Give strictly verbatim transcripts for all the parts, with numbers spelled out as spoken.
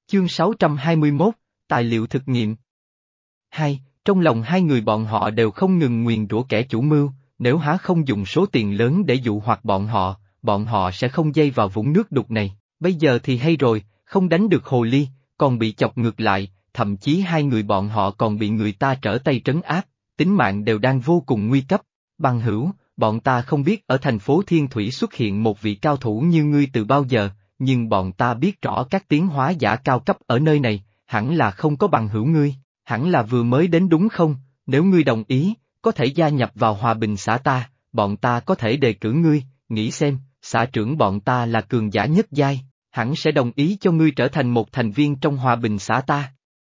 Chương sáu trăm hai mươi mốt, Tài liệu thực nghiệm. Hai, trong lòng hai người bọn họ đều không ngừng nguyền rủa kẻ chủ mưu, nếu há không dùng số tiền lớn để dụ hoặc bọn họ, bọn họ sẽ không dây vào vũng nước đục này, bây giờ thì hay rồi, không đánh được hồ ly, còn bị chọc ngược lại, thậm chí hai người bọn họ còn bị người ta trở tay trấn áp, tính mạng đều đang vô cùng nguy cấp. Bằng hữu, bọn ta không biết ở thành phố Thiên Thủy xuất hiện một vị cao thủ như ngươi từ bao giờ, nhưng bọn ta biết rõ các tiến hóa giả cao cấp ở nơi này, hẳn là không có bằng hữu ngươi, hẳn là vừa mới đến đúng không? Nếu ngươi đồng ý, có thể gia nhập vào Hòa Bình xã ta, bọn ta có thể đề cử ngươi, nghĩ xem, xã trưởng bọn ta là cường giả nhất giai, hẳn sẽ đồng ý cho ngươi trở thành một thành viên trong Hòa Bình xã ta.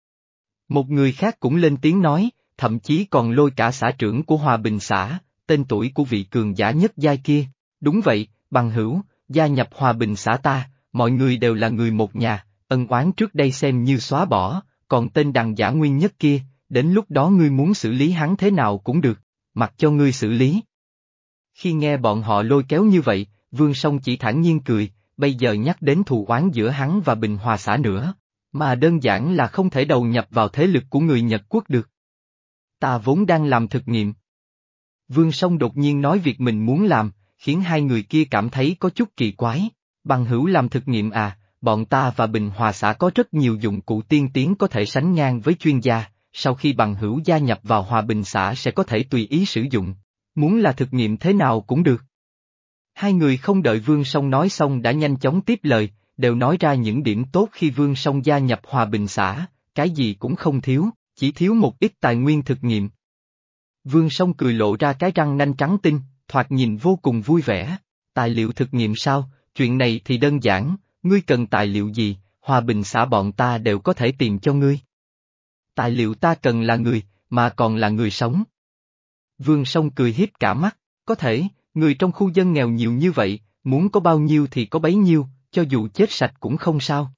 Một người khác cũng lên tiếng nói, thậm chí còn lôi cả xã trưởng của Hòa Bình xã, tên tuổi của vị cường giả nhất giai kia. Đúng vậy, bằng hữu, gia nhập Hòa Bình xã ta, mọi người đều là người một nhà, ân oán trước đây xem như xóa bỏ, còn tên đằng giả nguyên nhất kia, đến lúc đó ngươi muốn xử lý hắn thế nào cũng được, mặc cho ngươi xử lý. Khi nghe bọn họ lôi kéo như vậy, Vương Song chỉ thản nhiên cười, bây giờ nhắc đến thù oán giữa hắn và Bình Hòa xã nữa, mà đơn giản là không thể đầu nhập vào thế lực của người Nhật quốc được. Ta vốn đang làm thực nghiệm. Vương Song đột nhiên nói việc mình muốn làm, khiến hai người kia cảm thấy có chút kỳ quái. Bằng hữu làm thực nghiệm à, bọn ta và Bình Hòa xã có rất nhiều dụng cụ tiên tiến có thể sánh ngang với chuyên gia, sau khi bằng hữu gia nhập vào Hòa Bình xã sẽ có thể tùy ý sử dụng, muốn là thực nghiệm thế nào cũng được. Hai người không đợi Vương Song nói xong đã nhanh chóng tiếp lời, đều nói ra những điểm tốt khi Vương Song gia nhập Hòa Bình xã, cái gì cũng không thiếu, chỉ thiếu một ít tài nguyên thực nghiệm. Vương Song cười lộ ra cái răng nanh trắng tinh, thoạt nhìn vô cùng vui vẻ. Tài liệu thực nghiệm sao, chuyện này thì đơn giản, ngươi cần tài liệu gì, Hòa Bình xã bọn ta đều có thể tìm cho ngươi. Tài liệu ta cần là người, mà còn là người sống. Vương Song cười hiếp cả mắt, có thể, người trong khu dân nghèo nhiều như vậy, muốn có bao nhiêu thì có bấy nhiêu, cho dù chết sạch cũng không sao.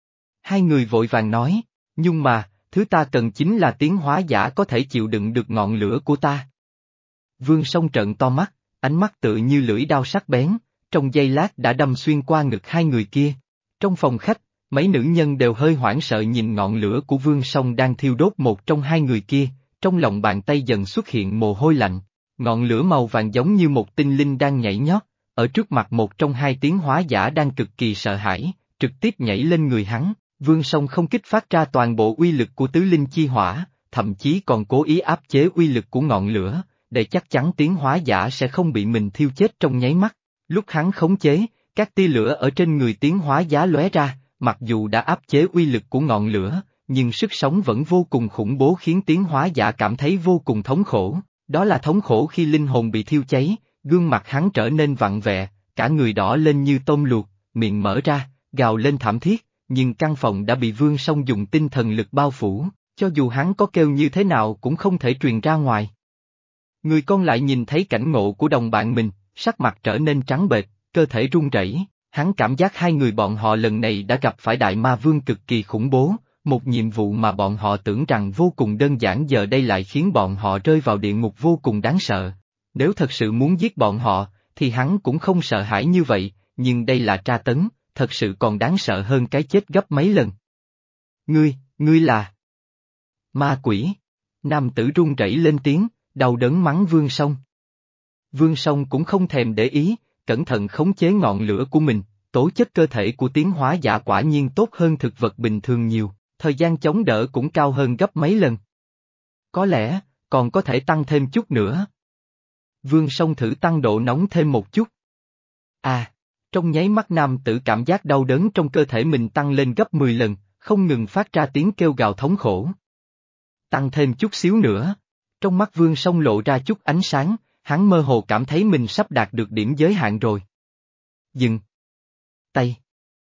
Hai người vội vàng nói, nhưng mà, thứ ta cần chính là tiến hóa giả có thể chịu đựng được ngọn lửa của ta. Vương Song trợn to mắt, ánh mắt tựa như lưỡi đao sắc bén, trong giây lát đã đâm xuyên qua ngực hai người kia. Trong phòng khách, mấy nữ nhân đều hơi hoảng sợ nhìn ngọn lửa của Vương Song đang thiêu đốt một trong hai người kia, trong lòng bàn tay dần xuất hiện mồ hôi lạnh. Ngọn lửa màu vàng giống như một tinh linh đang nhảy nhót, ở trước mặt một trong hai tiến hóa giả đang cực kỳ sợ hãi, trực tiếp nhảy lên người hắn. Vương Song không kích phát ra toàn bộ uy lực của tứ linh chi hỏa, thậm chí còn cố ý áp chế uy lực của ngọn lửa, để chắc chắn tiến hóa giả sẽ không bị mình thiêu chết trong nháy mắt. Lúc hắn khống chế, các tia lửa ở trên người tiến hóa giả lóe ra, mặc dù đã áp chế uy lực của ngọn lửa, nhưng sức sống vẫn vô cùng khủng bố khiến tiến hóa giả cảm thấy vô cùng thống khổ. Đó là thống khổ khi linh hồn bị thiêu cháy, gương mặt hắn trở nên vặn vẹ, cả người đỏ lên như tôm luộc, miệng mở ra, gào lên thảm thiết, nhưng căn phòng đã bị Vương Song dùng tinh thần lực bao phủ, cho dù hắn có kêu như thế nào cũng không thể truyền ra ngoài. Người con lại nhìn thấy cảnh ngộ của đồng bạn mình, sắc mặt trở nên trắng bệch, cơ thể run rẩy, hắn cảm giác hai người bọn họ lần này đã gặp phải đại ma vương cực kỳ khủng bố. Một nhiệm vụ mà bọn họ tưởng rằng vô cùng đơn giản giờ đây lại khiến bọn họ rơi vào địa ngục vô cùng đáng sợ. Nếu thật sự muốn giết bọn họ, thì hắn cũng không sợ hãi như vậy, nhưng đây là tra tấn, thật sự còn đáng sợ hơn cái chết gấp mấy lần. Ngươi, ngươi là... ma quỷ. Nam tử run rẩy lên tiếng, đau đớn mắng Vương Song. Vương Song cũng không thèm để ý, cẩn thận khống chế ngọn lửa của mình, tố chất cơ thể của tiến hóa giả quả nhiên tốt hơn thực vật bình thường nhiều. Thời gian chống đỡ cũng cao hơn gấp mấy lần. Có lẽ, còn có thể tăng thêm chút nữa. Vương Song thử tăng độ nóng thêm một chút. À, trong nháy mắt nam tử cảm giác đau đớn trong cơ thể mình tăng lên gấp mười lần, không ngừng phát ra tiếng kêu gào thống khổ. Tăng thêm chút xíu nữa. Trong mắt Vương Song lộ ra chút ánh sáng, hắn mơ hồ cảm thấy mình sắp đạt được điểm giới hạn rồi. Dừng. Tay.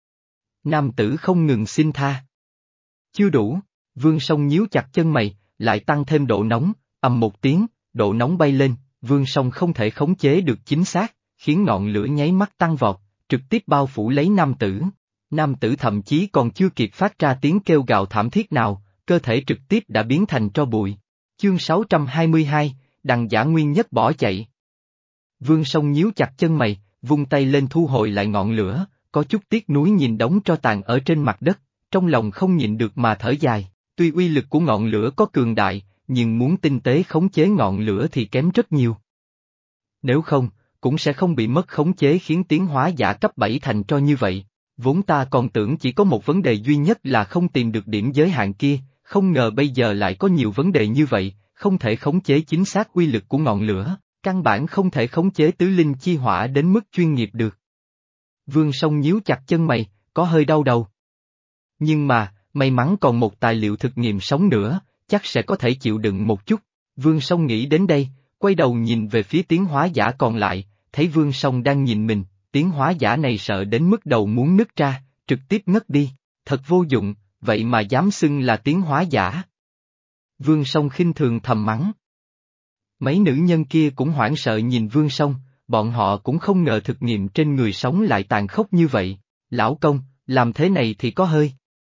Nam tử không ngừng xin tha. Chưa đủ, Vương Song nhíu chặt chân mày, lại tăng thêm độ nóng, ầm một tiếng, độ nóng bay lên, Vương Song không thể khống chế được chính xác, khiến ngọn lửa nháy mắt tăng vọt, trực tiếp bao phủ lấy nam tử. Nam tử thậm chí còn chưa kịp phát ra tiếng kêu gào thảm thiết nào, cơ thể trực tiếp đã biến thành tro bụi. Chương sáu trăm hai mươi hai, đằng giả nguyên nhất bỏ chạy. Vương Song nhíu chặt chân mày, vung tay lên thu hồi lại ngọn lửa, có chút tiếc nuối nhìn đống tro tàn ở trên mặt đất. trong lòng không nhịn được mà thở dài, tuy uy lực của ngọn lửa có cường đại, nhưng muốn tinh tế khống chế ngọn lửa thì kém rất nhiều. Nếu không, cũng sẽ không bị mất khống chế khiến tiến hóa giả cấp bảy thành tro như vậy. Vốn ta còn tưởng chỉ có một vấn đề duy nhất là không tìm được điểm giới hạn kia, không ngờ bây giờ lại có nhiều vấn đề như vậy, không thể khống chế chính xác uy lực của ngọn lửa, căn bản không thể khống chế tứ linh chi hỏa đến mức chuyên nghiệp được. Vương Song nhíu chặt chân mày, có hơi đau đầu. Nhưng mà, may mắn còn một tài liệu thực nghiệm sống nữa, chắc sẽ có thể chịu đựng một chút. Vương Song nghĩ đến đây, quay đầu nhìn về phía tiến hóa giả còn lại, thấy Vương Song đang nhìn mình, tiến hóa giả này sợ đến mức đầu muốn nứt ra, trực tiếp ngất đi, thật vô dụng, vậy mà dám xưng là tiến hóa giả. Vương Song khinh thường thầm mắng. Mấy nữ nhân kia cũng hoảng sợ nhìn Vương Song, bọn họ cũng không ngờ thực nghiệm trên người sống lại tàn khốc như vậy. Lão công, làm thế này thì có hơi.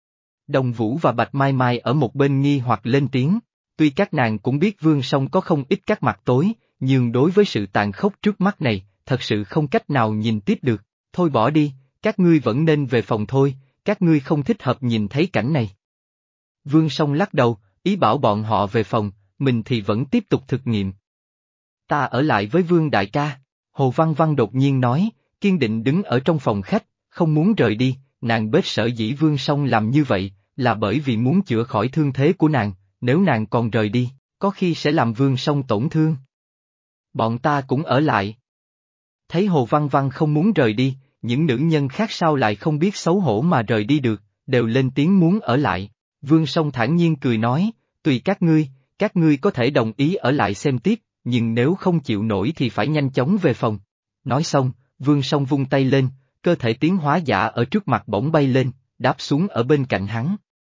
Đồng Vũ và Bạch Mai Mai ở một bên nghi hoặc lên tiếng, tuy các nàng cũng biết Vương Song có không ít các mặt tối, nhưng đối với sự tàn khốc trước mắt này, thật sự không cách nào nhìn tiếp được. Thôi bỏ đi, các ngươi vẫn nên về phòng thôi, các ngươi không thích hợp nhìn thấy cảnh này. Vương Song lắc đầu, ý bảo bọn họ về phòng, mình thì vẫn tiếp tục thực nghiệm. Ta ở lại với Vương đại ca, Hồ Văn Văn đột nhiên nói, kiên định đứng ở trong phòng khách, không muốn rời đi. Nàng biết sở dĩ Vương Song làm như vậy, là bởi vì muốn chữa khỏi thương thế của nàng, nếu nàng còn rời đi, có khi sẽ làm Vương Song tổn thương. Bọn ta cũng ở lại. Thấy Hồ Văn Văn không muốn rời đi, những nữ nhân khác sao lại không biết xấu hổ mà rời đi được, đều lên tiếng muốn ở lại. Vương Song thản nhiên cười nói, tùy các ngươi, các ngươi có thể đồng ý ở lại xem tiếp, nhưng nếu không chịu nổi thì phải nhanh chóng về phòng. Nói xong, Vương Song vung tay lên, cơ thể tiến hóa giả ở trước mặt bỗng bay lên, đáp xuống ở bên cạnh hắn.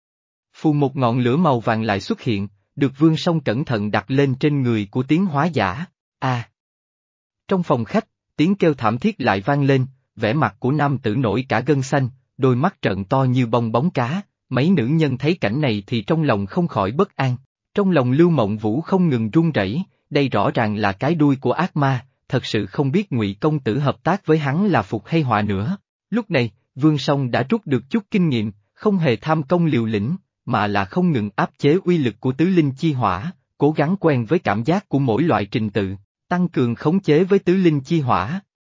Phù một ngọn lửa màu vàng lại xuất hiện, được Vương Song cẩn thận đặt lên trên người của tiến hóa giả. À! Trong phòng khách, tiếng kêu thảm thiết lại vang lên, vẻ mặt của nam tử nổi cả gân xanh, đôi mắt trợn to như bong bóng cá. Mấy nữ nhân thấy cảnh này thì trong lòng không khỏi bất an. Trong lòng Lưu Mộng Vũ không ngừng run rẩy, đây rõ ràng là cái đuôi của ác ma, thật sự không biết Ngụy công tử hợp tác với hắn là phục hay họa nữa. Lúc này, Vương Song đã rút được chút kinh nghiệm, không hề tham công liều lĩnh, mà là không ngừng áp chế uy lực của tứ linh chi hỏa, cố gắng quen với cảm giác của mỗi loại trình tự, tăng cường khống chế với tứ linh chi hỏa.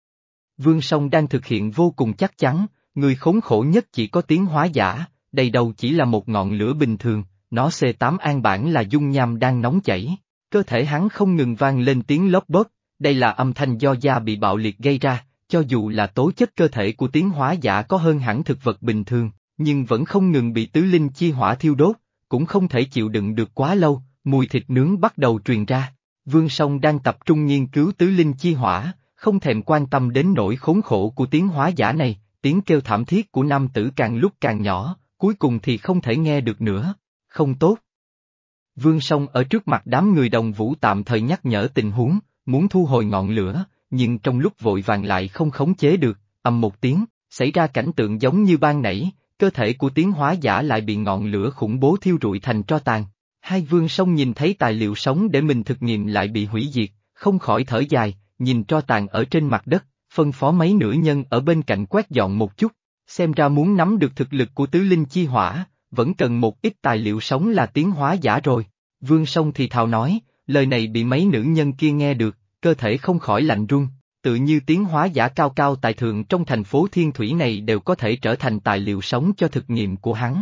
Vương Song đang thực hiện vô cùng chắc chắn, người khốn khổ nhất chỉ có tiến hóa giả, đây đâu chỉ là một ngọn lửa bình thường, nó xê tám an bản là dung nham đang nóng chảy, cơ thể hắn không ngừng vang lên tiếng lốp bốp, đây là âm thanh do da bị bạo liệt gây ra, cho dù là tố chất cơ thể của tiến hóa giả có hơn hẳn thực vật bình thường, nhưng vẫn không ngừng bị tứ linh chi hỏa thiêu đốt, cũng không thể chịu đựng được quá lâu, mùi thịt nướng bắt đầu truyền ra. Vương Song đang tập trung nghiên cứu tứ linh chi hỏa, không thèm quan tâm đến nỗi khốn khổ của tiến hóa giả này, tiếng kêu thảm thiết của nam tử càng lúc càng nhỏ, cuối cùng thì không thể nghe được nữa. Không tốt. Vương Song ở trước mặt đám người Đồng Vũ tạm thời nhắc nhở tình huống, muốn thu hồi ngọn lửa, nhưng trong lúc vội vàng lại không khống chế được, ầm một tiếng, xảy ra cảnh tượng giống như ban nãy, cơ thể của tiến hóa giả lại bị ngọn lửa khủng bố thiêu rụi thành tro tàn. Hai Vương Song nhìn thấy tài liệu sống để mình thực nghiệm lại bị hủy diệt, không khỏi thở dài, nhìn tro tàn ở trên mặt đất, phân phó mấy nữ nhân ở bên cạnh quét dọn một chút, xem ra muốn nắm được thực lực của tứ linh chi hỏa, vẫn cần một ít tài liệu sống là tiến hóa giả rồi. Vương Song thì thào nói, lời này bị mấy nữ nhân kia nghe được, cơ thể không khỏi lạnh run, tự như tiến hóa giả cao cao tại thượng trong thành phố Thiên Thủy này đều có thể trở thành tài liệu sống cho thực nghiệm của hắn.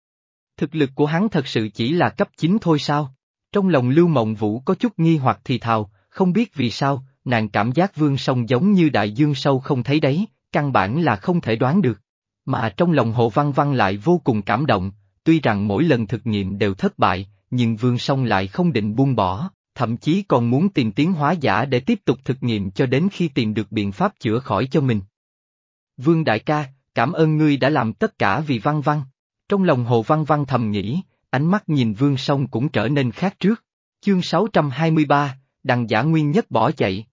Thực lực của hắn thật sự chỉ là cấp chín thôi sao? Trong lòng Lưu Mộng Vũ có chút nghi hoặc thì thào, không biết vì sao, nàng cảm giác Vương Song giống như đại dương sâu không thấy đáy, căn bản là không thể đoán được. Mà trong lòng Hồ Văn Văn lại vô cùng cảm động, tuy rằng mỗi lần thực nghiệm đều thất bại, nhưng Vương Song lại không định buông bỏ, thậm chí còn muốn tìm tiến hóa giả để tiếp tục thực nghiệm cho đến khi tìm được biện pháp chữa khỏi cho mình. Vương đại ca, cảm ơn ngươi đã làm tất cả vì Văn Văn. Trong lòng Hồ Văn Văn thầm nghĩ, ánh mắt nhìn Vương Song cũng trở nên khác trước. Chương sáu trăm hai mươi ba, Đằng Giả Nguyên Nhất bỏ chạy.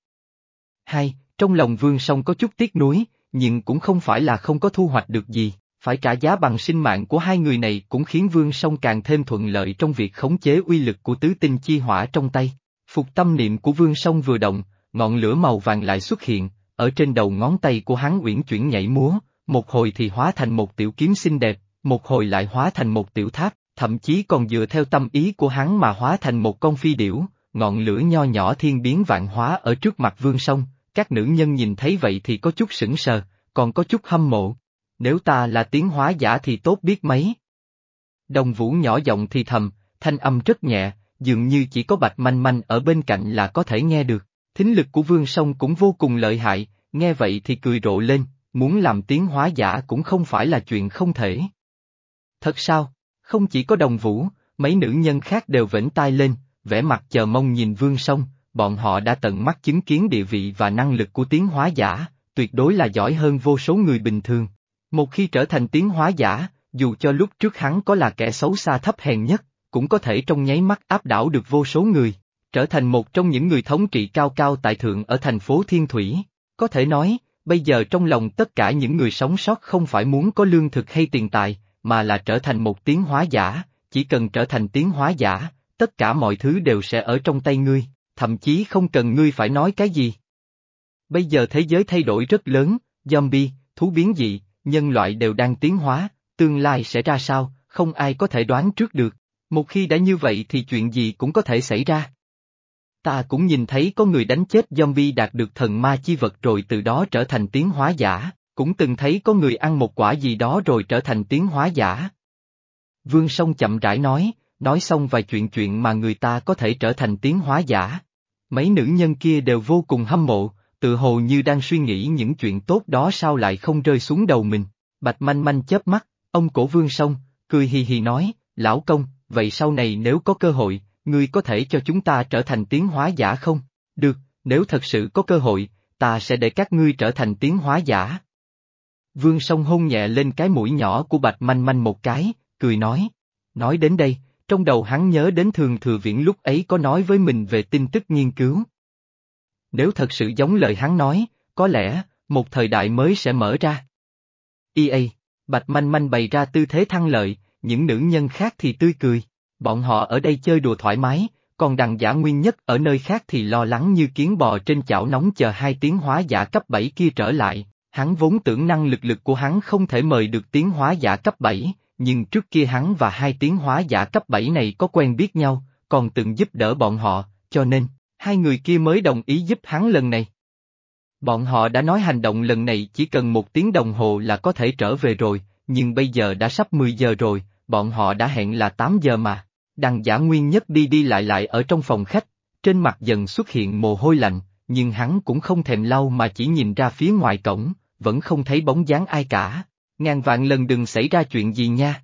Hai, trong lòng Vương Song có chút tiếc nuối, nhưng cũng không phải là không có thu hoạch được gì, phải trả giá bằng sinh mạng của hai người này cũng khiến Vương Song càng thêm thuận lợi trong việc khống chế uy lực của tứ tinh chi hỏa trong tay. Phục tâm niệm của Vương Song vừa động, ngọn lửa màu vàng lại xuất hiện, ở trên đầu ngón tay của hắn uyển chuyển nhảy múa, một hồi thì hóa thành một tiểu kiếm xinh đẹp, một hồi lại hóa thành một tiểu tháp, thậm chí còn dựa theo tâm ý của hắn mà hóa thành một con phi điểu, ngọn lửa nho nhỏ thiên biến vạn hóa ở trước mặt Vương Song. Các nữ nhân nhìn thấy vậy thì có chút sững sờ, còn có chút hâm mộ. Nếu ta là tiến hóa giả thì tốt biết mấy. Đồng Vũ nhỏ giọng thì thầm, thanh âm rất nhẹ, dường như chỉ có Bạch Manh Manh ở bên cạnh là có thể nghe được. Thính lực của Vương Song cũng vô cùng lợi hại, nghe vậy thì cười rộ lên, muốn làm tiến hóa giả cũng không phải là chuyện không thể. Thật sao? Không chỉ có Đồng Vũ, mấy nữ nhân khác đều vểnh tai lên, vẻ mặt chờ mong nhìn Vương Song, bọn họ đã tận mắt chứng kiến địa vị và năng lực của tiến hóa giả, tuyệt đối là giỏi hơn vô số người bình thường. Một khi trở thành tiến hóa giả, dù cho lúc trước hắn có là kẻ xấu xa thấp hèn nhất, cũng có thể trong nháy mắt áp đảo được vô số người, trở thành một trong những người thống trị cao cao tại thượng ở thành phố Thiên Thủy. Có thể nói, bây giờ trong lòng tất cả những người sống sót không phải muốn có lương thực hay tiền tài, mà là trở thành một tiến hóa giả, chỉ cần trở thành tiến hóa giả, tất cả mọi thứ đều sẽ ở trong tay ngươi, thậm chí không cần ngươi phải nói cái gì. Bây giờ thế giới thay đổi rất lớn, zombie, thú biến dị, nhân loại đều đang tiến hóa, tương lai sẽ ra sao, không ai có thể đoán trước được. Một khi đã như vậy thì chuyện gì cũng có thể xảy ra. Ta cũng nhìn thấy có người đánh chết zombie đạt được thần ma chi vật rồi từ đó trở thành tiến hóa giả, cũng từng thấy có người ăn một quả gì đó rồi trở thành tiến hóa giả. Vương Song chậm rãi nói, nói xong vài chuyện chuyện mà người ta có thể trở thành tiến hóa giả. Mấy nữ nhân kia đều vô cùng hâm mộ, tự hồ như đang suy nghĩ những chuyện tốt đó sao lại không rơi xuống đầu mình. Bạch Manh Manh chớp mắt, ông cổ Vương Song, cười hì hì nói, lão công, vậy sau này nếu có cơ hội, ngươi có thể cho chúng ta trở thành tiến hóa giả không? Được, nếu thật sự có cơ hội, ta sẽ để các ngươi trở thành tiến hóa giả. Vương Song hôn nhẹ lên cái mũi nhỏ của Bạch Manh Manh một cái, cười nói. Nói đến đây, trong đầu hắn nhớ đến Thường Thừa Viễn lúc ấy có nói với mình về tin tức nghiên cứu. Nếu thật sự giống lời hắn nói, có lẽ, một thời đại mới sẽ mở ra. e a, Bạch Manh Manh bày ra tư thế thăng lợi, những nữ nhân khác thì tươi cười. Bọn họ ở đây chơi đùa thoải mái, còn Đằng Giả Nguyên Nhất ở nơi khác thì lo lắng như kiến bò trên chảo nóng chờ hai tiến hóa giả cấp bảy kia trở lại. Hắn vốn tưởng năng lực lực của hắn không thể mời được tiến hóa giả cấp bảy, nhưng trước kia hắn và hai tiến hóa giả cấp bảy này có quen biết nhau, còn từng giúp đỡ bọn họ, cho nên, hai người kia mới đồng ý giúp hắn lần này. Bọn họ đã nói hành động lần này chỉ cần một tiếng đồng hồ là có thể trở về rồi, nhưng bây giờ đã sắp mười giờ rồi, bọn họ đã hẹn là tám giờ mà. Đằng Giả Nguyên Nhất đi đi lại lại ở trong phòng khách, trên mặt dần xuất hiện mồ hôi lạnh, nhưng hắn cũng không thèm lau mà chỉ nhìn ra phía ngoài cổng, vẫn không thấy bóng dáng ai cả. Ngàn vạn lần đừng xảy ra chuyện gì nha.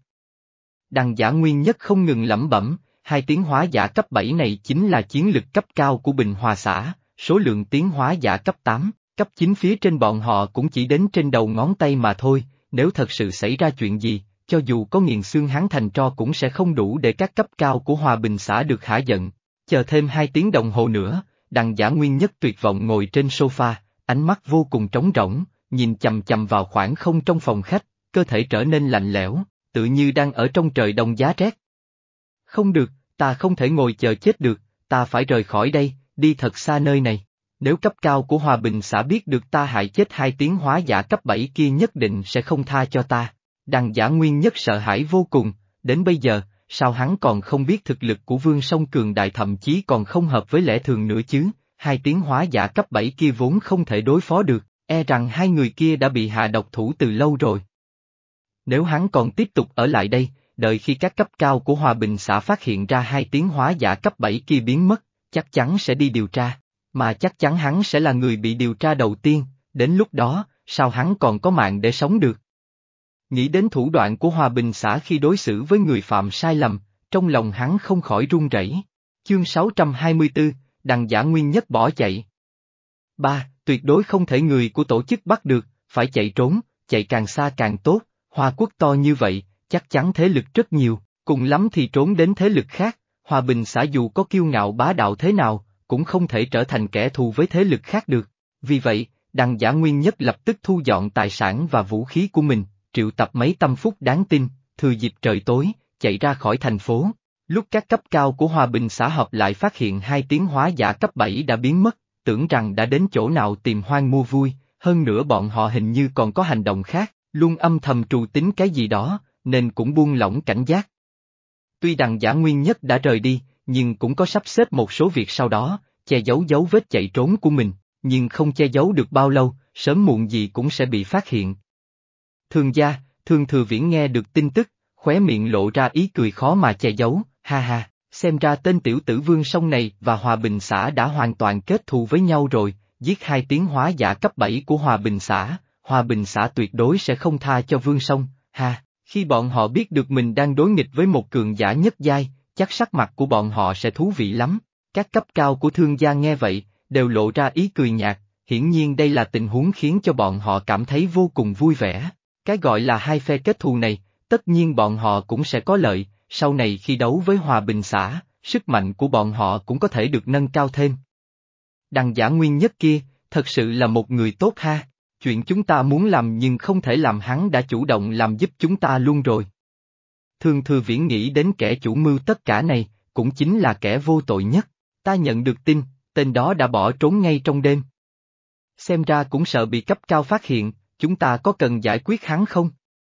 Đằng Giả Nguyên Nhất không ngừng lẩm bẩm, hai tiến hóa giả cấp bảy này chính là chiến lực cấp cao của Bình Hòa xã, số lượng tiến hóa giả cấp tám, cấp chín phía trên bọn họ cũng chỉ đến trên đầu ngón tay mà thôi, nếu thật sự xảy ra chuyện gì, cho dù có nghiền xương hắn thành tro cũng sẽ không đủ để các cấp cao của Hòa Bình xã được hả giận. Chờ thêm hai tiếng đồng hồ nữa, Đằng Giả Nguyên Nhất tuyệt vọng ngồi trên sofa, ánh mắt vô cùng trống rỗng, nhìn chầm chầm vào khoảng không trong phòng khách, cơ thể trở nên lạnh lẽo, tự như đang ở trong trời đông giá rét. Không được, ta không thể ngồi chờ chết được, ta phải rời khỏi đây, đi thật xa nơi này. Nếu cấp cao của Hòa Bình xã biết được ta hại chết hai tiến hóa giả cấp bảy kia nhất định sẽ không tha cho ta. Đằng Giả Nguyên Nhất sợ hãi vô cùng, đến bây giờ, sao hắn còn không biết thực lực của Vương Song cường đại thậm chí còn không hợp với lẽ thường nữa chứ, hai tiến hóa giả cấp bảy kia vốn không thể đối phó được, e rằng hai người kia đã bị hạ độc thủ từ lâu rồi. Nếu hắn còn tiếp tục ở lại đây, đợi khi các cấp cao của Hòa Bình xã phát hiện ra hai tiến hóa giả cấp bảy kia biến mất, chắc chắn sẽ đi điều tra, mà chắc chắn hắn sẽ là người bị điều tra đầu tiên, đến lúc đó, sao hắn còn có mạng để sống được. Nghĩ đến thủ đoạn của Hòa Bình xã khi đối xử với người phạm sai lầm, trong lòng hắn không khỏi run rẩy. Chương sáu trăm hai mươi tư, Đằng Giả Nguyên Nhất bỏ chạy. ba. Tuyệt đối không thể người của tổ chức bắt được, phải chạy trốn, chạy càng xa càng tốt, Hoa Quốc to như vậy, chắc chắn thế lực rất nhiều, cùng lắm thì trốn đến thế lực khác, Hòa Bình xã dù có kiêu ngạo bá đạo thế nào, cũng không thể trở thành kẻ thù với thế lực khác được. Vì vậy, Đằng Giả Nguyên Nhất lập tức thu dọn tài sản và vũ khí của mình, triệu tập mấy tâm phúc đáng tin, thừa dịp trời tối, chạy ra khỏi thành phố. Lúc các cấp cao của Hòa Bình xã họp lại phát hiện hai tiến hóa giả cấp bảy đã biến mất, tưởng rằng đã đến chỗ nào tìm hoang mua vui, hơn nữa bọn họ hình như còn có hành động khác, luôn âm thầm trù tính cái gì đó, nên cũng buông lỏng cảnh giác. Tuy Đằng Giả Nguyên Nhất đã rời đi, nhưng cũng có sắp xếp một số việc sau đó, che giấu dấu vết chạy trốn của mình, nhưng không che giấu được bao lâu, sớm muộn gì cũng sẽ bị phát hiện. Thường gia, Thường Thừa Viễn nghe được tin tức, khóe miệng lộ ra ý cười khó mà che giấu, ha ha, xem ra tên tiểu tử Vương Song này và Hòa Bình xã đã hoàn toàn kết thù với nhau rồi, giết hai tiến hóa giả cấp bảy của Hòa Bình xã, Hòa Bình xã tuyệt đối sẽ không tha cho Vương Song, ha, khi bọn họ biết được mình đang đối nghịch với một cường giả nhất giai, chắc sắc mặt của bọn họ sẽ thú vị lắm. Các cấp cao của Thương gia nghe vậy, đều lộ ra ý cười nhạt, hiển nhiên đây là tình huống khiến cho bọn họ cảm thấy vô cùng vui vẻ. Cái gọi là hai phe kết thù này, tất nhiên bọn họ cũng sẽ có lợi, sau này khi đấu với Hòa Bình xã, sức mạnh của bọn họ cũng có thể được nâng cao thêm. Đằng Giả Nguyên Nhất kia, thật sự là một người tốt ha, chuyện chúng ta muốn làm nhưng không thể làm hắn đã chủ động làm giúp chúng ta luôn rồi. Thường Thừa Viễn nghĩ đến kẻ chủ mưu tất cả này, cũng chính là kẻ vô tội nhất, ta nhận được tin, tên đó đã bỏ trốn ngay trong đêm. Xem ra cũng sợ bị cấp cao phát hiện, chúng ta có cần giải quyết hắn không?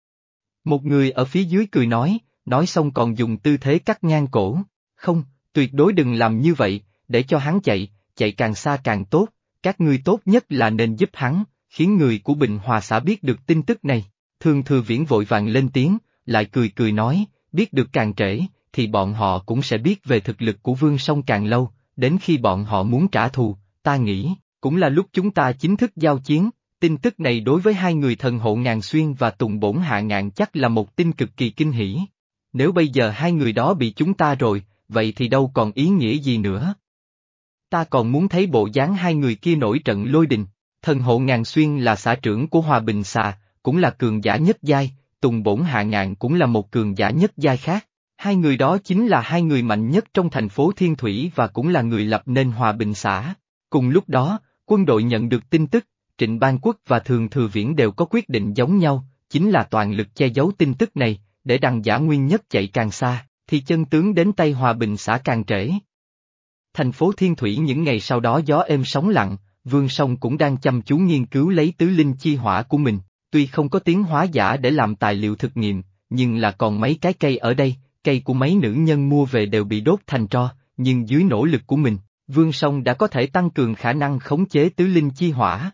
Một người ở phía dưới cười nói, nói xong còn dùng tư thế cắt ngang cổ, không, tuyệt đối đừng làm như vậy, để cho hắn chạy, chạy càng xa càng tốt, các ngươi tốt nhất là nên giúp hắn, khiến người của Bình Hòa xã biết được tin tức này. Thường Thừa Viễn vội vàng lên tiếng, lại cười cười nói, biết được càng trễ, thì bọn họ cũng sẽ biết về thực lực của Vương Song càng lâu, đến khi bọn họ muốn trả thù, ta nghĩ, cũng là lúc chúng ta chính thức giao chiến, tin tức này đối với hai người Thần Hộ Ngàn Xuyên và Tùng Bổn Hạ Ngạn chắc là một tin cực kỳ kinh hỉ. Nếu bây giờ hai người đó bị chúng ta rồi, vậy thì đâu còn ý nghĩa gì nữa. Ta còn muốn thấy bộ dáng hai người kia nổi trận lôi đình. Thần Hộ Ngàn Xuyên là xã trưởng của Hòa Bình xã, cũng là cường giả nhất giai, Tùng Bổn Hạ Ngạn cũng là một cường giả nhất giai khác. Hai người đó chính là hai người mạnh nhất trong thành phố Thiên Thủy và cũng là người lập nên Hòa Bình xã. Cùng lúc đó, quân đội nhận được tin tức, Trịnh Bang Quốc và Thường Thừa Viễn đều có quyết định giống nhau, chính là toàn lực che giấu tin tức này, để Đằng Giả Nguyên Nhất chạy càng xa, thì chân tướng đến tay Hòa Bình xã càng trễ. Thành phố Thiên Thủy những ngày sau đó gió êm sóng lặng, Vương Song cũng đang chăm chú nghiên cứu lấy tứ linh chi hỏa của mình, tuy không có tiến hóa giả để làm tài liệu thực nghiệm, nhưng là còn mấy cái cây ở đây, cây của mấy nữ nhân mua về đều bị đốt thành tro, nhưng dưới nỗ lực của mình, Vương Song đã có thể tăng cường khả năng khống chế tứ linh chi hỏa.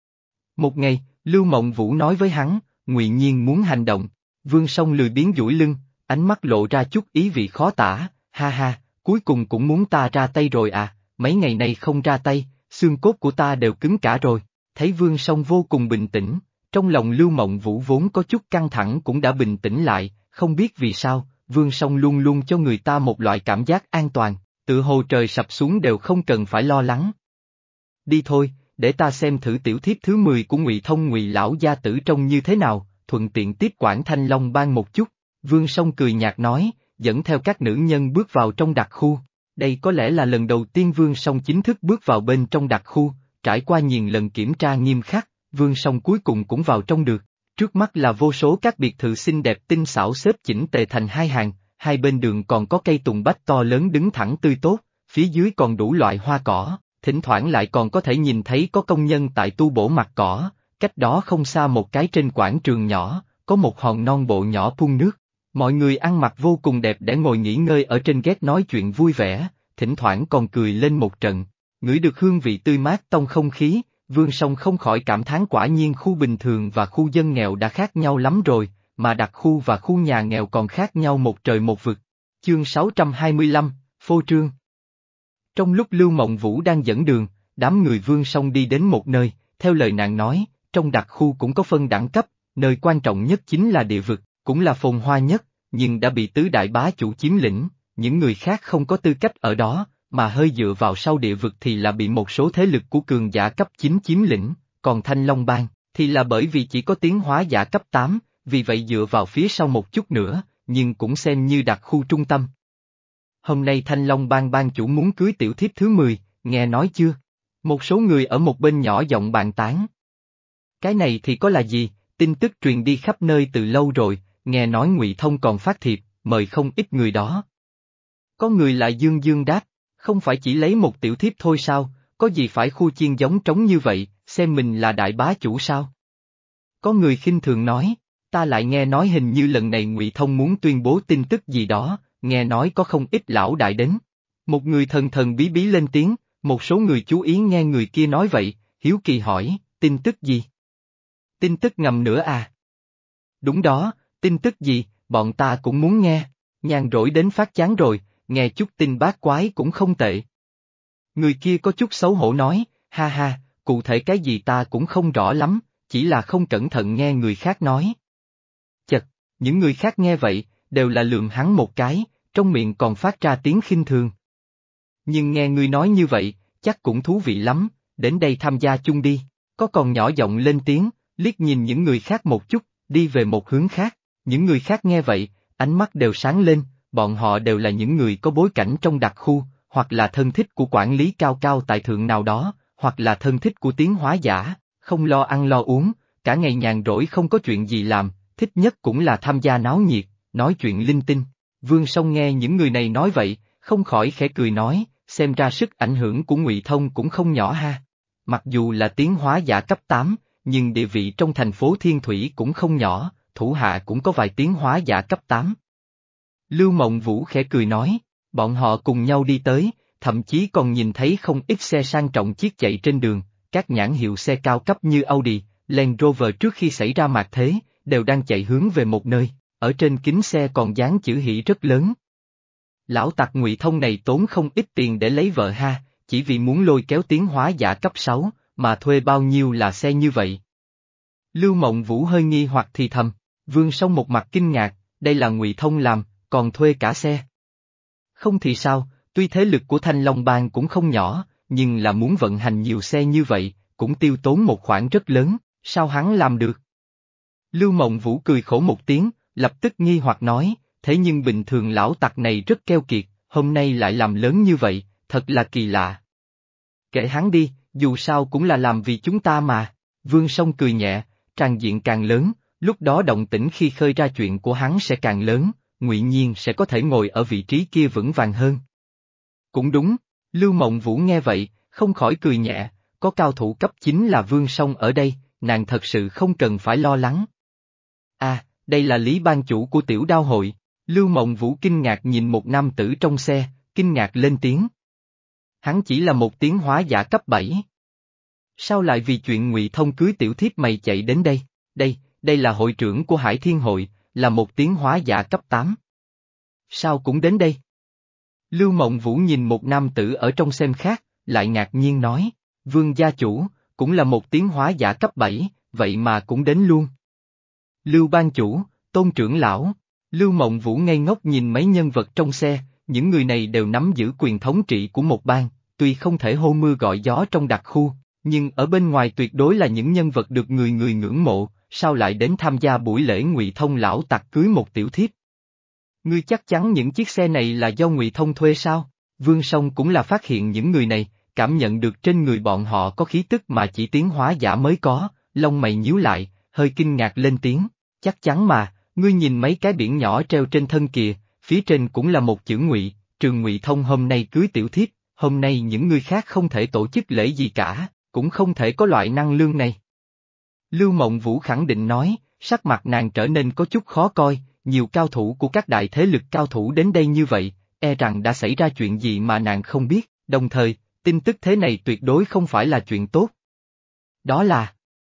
Một ngày, Lưu Mộng Vũ nói với hắn, Ngụy Nhiên muốn hành động, Vương Song lười biếng duỗi lưng, ánh mắt lộ ra chút ý vị khó tả, ha ha, cuối cùng cũng muốn ta ra tay rồi à, mấy ngày nay không ra tay, xương cốt của ta đều cứng cả rồi. Thấy Vương Song vô cùng bình tĩnh, trong lòng Lưu Mộng Vũ vốn có chút căng thẳng cũng đã bình tĩnh lại, không biết vì sao, Vương Song luôn luôn cho người ta một loại cảm giác an toàn, tự hồ trời sập xuống đều không cần phải lo lắng. Đi thôi, để ta xem thử tiểu thiếp thứ mười của Ngụy Thông Ngụy lão gia tử trông như thế nào, thuận tiện tiếp quản Thanh Long Bang một chút. Vương Song cười nhạt nói, dẫn theo các nữ nhân bước vào trong đặc khu. Đây có lẽ là lần đầu tiên Vương Song chính thức bước vào bên trong đặc khu, trải qua nhiều lần kiểm tra nghiêm khắc, Vương Song cuối cùng cũng vào trong được. Trước mắt là vô số các biệt thự xinh đẹp tinh xảo xếp chỉnh tề thành hai hàng, hai bên đường còn có cây tùng bách to lớn đứng thẳng tươi tốt, phía dưới còn đủ loại hoa cỏ, thỉnh thoảng lại còn có thể nhìn thấy có công nhân tại tu bổ mặt cỏ, cách đó không xa một cái trên quảng trường nhỏ, có một hòn non bộ nhỏ phun nước. Mọi người ăn mặc vô cùng đẹp để ngồi nghỉ ngơi ở trên gác nói chuyện vui vẻ, thỉnh thoảng còn cười lên một trận. Ngửi được hương vị tươi mát trong không khí, Vương Song không khỏi cảm thán quả nhiên khu bình thường và khu dân nghèo đã khác nhau lắm rồi, mà đặc khu và khu nhà nghèo còn khác nhau một trời một vực. Chương sáu trăm hai mươi lăm, Phô Trương. Trong lúc Lưu Mộng Vũ đang dẫn đường, đám người Vương Song đi đến một nơi, theo lời nàng nói, trong đặc khu cũng có phân đẳng cấp, nơi quan trọng nhất chính là địa vực, cũng là phồn hoa nhất, nhưng đã bị tứ đại bá chủ chiếm lĩnh, những người khác không có tư cách ở đó, mà hơi dựa vào sau địa vực thì là bị một số thế lực của cường giả cấp chín chiếm lĩnh, còn Thanh Long Bang, thì là bởi vì chỉ có tiến hóa giả cấp tám, vì vậy dựa vào phía sau một chút nữa, nhưng cũng xem như đặc khu trung tâm. Hôm nay Thanh Long Bang bang chủ muốn cưới tiểu thiếp thứ mười, nghe nói chưa? Một số người ở một bên nhỏ giọng bàn tán. Cái này thì có là gì, tin tức truyền đi khắp nơi từ lâu rồi, nghe nói Ngụy Thông còn phát thiệp, mời không ít người đó. Có người lại dương dương đáp, không phải chỉ lấy một tiểu thiếp thôi sao, có gì phải khu chiên giống trống như vậy, xem mình là đại bá chủ sao? Có người khinh thường nói, Ta lại nghe nói hình như lần này Ngụy Thông muốn tuyên bố tin tức gì đó, nghe nói có không ít lão đại đến. Một người thần thần bí bí lên tiếng, một số người chú ý nghe người kia nói vậy, hiếu kỳ hỏi, tin tức gì? Tin tức ngầm nữa à? Đúng đó, tin tức gì, bọn ta cũng muốn nghe, nhàn rỗi đến phát chán rồi, nghe chút tin bát quái cũng không tệ. Người kia có chút xấu hổ nói, ha ha, cụ thể cái gì ta cũng không rõ lắm, chỉ là không cẩn thận nghe người khác nói. Chật, những người khác nghe vậy, đều là lườm hắn một cái, trong miệng còn phát ra tiếng khinh thường. Nhưng nghe ngươi nói như vậy, chắc cũng thú vị lắm, đến đây tham gia chung đi, có còn nhỏ giọng lên tiếng, liếc nhìn những người khác một chút, đi về một hướng khác, những người khác nghe vậy, ánh mắt đều sáng lên, bọn họ đều là những người có bối cảnh trong đặc khu, hoặc là thân thích của quản lý cao cao tại thượng nào đó, hoặc là thân thích của tiến hóa giả, không lo ăn lo uống, cả ngày nhàn rỗi không có chuyện gì làm, thích nhất cũng là tham gia náo nhiệt, nói chuyện linh tinh. Vương Song nghe những người này nói vậy, không khỏi khẽ cười nói, xem ra sức ảnh hưởng của Ngụy Thông cũng không nhỏ ha. Mặc dù là tiến hóa giả cấp tám, nhưng địa vị trong thành phố Thiên Thủy cũng không nhỏ, thủ hạ cũng có vài tiến hóa giả cấp tám. Lưu Mộng Vũ khẽ cười nói, bọn họ cùng nhau đi tới, thậm chí còn nhìn thấy không ít xe sang trọng chiếc chạy trên đường, các nhãn hiệu xe cao cấp như Audi, Land Rover trước khi xảy ra mạt thế, đều đang chạy hướng về một nơi, ở trên kính xe còn dán chữ hỷ rất lớn. Lão tặc Ngụy Thông này tốn không ít tiền để lấy vợ ha, chỉ vì muốn lôi kéo tiến hóa giả cấp sáu, mà thuê bao nhiêu là xe như vậy. Lưu Mộng Vũ hơi nghi hoặc thì thầm, Vương Song một mặt kinh ngạc, đây là Ngụy Thông làm, còn thuê cả xe. Không thì sao, tuy thế lực của Thanh Long Bang cũng không nhỏ, nhưng là muốn vận hành nhiều xe như vậy, cũng tiêu tốn một khoản rất lớn, sao hắn làm được? Lưu Mộng Vũ cười khổ một tiếng, lập tức nghi hoặc nói, thế nhưng bình thường lão tặc này rất keo kiệt, hôm nay lại làm lớn như vậy, thật là kỳ lạ. Kệ hắn đi, dù sao cũng là làm vì chúng ta mà. Vương Song cười nhẹ, tràng diện càng lớn, lúc đó động tĩnh khi khơi ra chuyện của hắn sẽ càng lớn, Ngụy Nhiên sẽ có thể ngồi ở vị trí kia vững vàng hơn. Cũng đúng, Lưu Mộng Vũ nghe vậy, không khỏi cười nhẹ, có cao thủ cấp chín là Vương Song ở đây, nàng thật sự không cần phải lo lắng. À, đây là Lý ban chủ của tiểu đao hội. Lưu Mộng Vũ kinh ngạc nhìn một nam tử trong xe, kinh ngạc lên tiếng. Hắn chỉ là một tiến hóa giả cấp bảy. Sao lại vì chuyện Ngụy Thông cưới tiểu thiếp mày chạy đến đây? Đây, đây là hội trưởng của Hải Thiên Hội, là một tiến hóa giả cấp tám. Sao cũng đến đây? Lưu Mộng Vũ nhìn một nam tử ở trong xem khác, lại ngạc nhiên nói, Vương gia chủ, cũng là một tiến hóa giả cấp bảy, vậy mà cũng đến luôn. Lưu ban chủ, Tôn trưởng lão. Lưu Mộng Vũ ngây ngốc nhìn mấy nhân vật trong xe, những người này đều nắm giữ quyền thống trị của một bang, tuy không thể hô mưa gọi gió trong đặc khu, nhưng ở bên ngoài tuyệt đối là những nhân vật được người người ngưỡng mộ, sao lại đến tham gia buổi lễ Ngụy Thông lão tặc cưới một tiểu thiếp? Ngươi chắc chắn những chiếc xe này là do Ngụy Thông thuê sao? Vương Song cũng là phát hiện những người này, cảm nhận được trên người bọn họ có khí tức mà chỉ tiến hóa giả mới có, lông mày nhíu lại, hơi kinh ngạc lên tiếng, chắc chắn mà. Ngươi nhìn mấy cái biển nhỏ treo trên thân kìa, phía trên cũng là một chữ Ngụy, trường Ngụy Thông hôm nay cưới tiểu thiếp, hôm nay những người khác không thể tổ chức lễ gì cả, cũng không thể có loại năng lương này. Lưu Mộng Vũ khẳng định nói, sắc mặt nàng trở nên có chút khó coi, nhiều cao thủ của các đại thế lực cao thủ đến đây như vậy, e rằng đã xảy ra chuyện gì mà nàng không biết, đồng thời, tin tức thế này tuyệt đối không phải là chuyện tốt. Đó là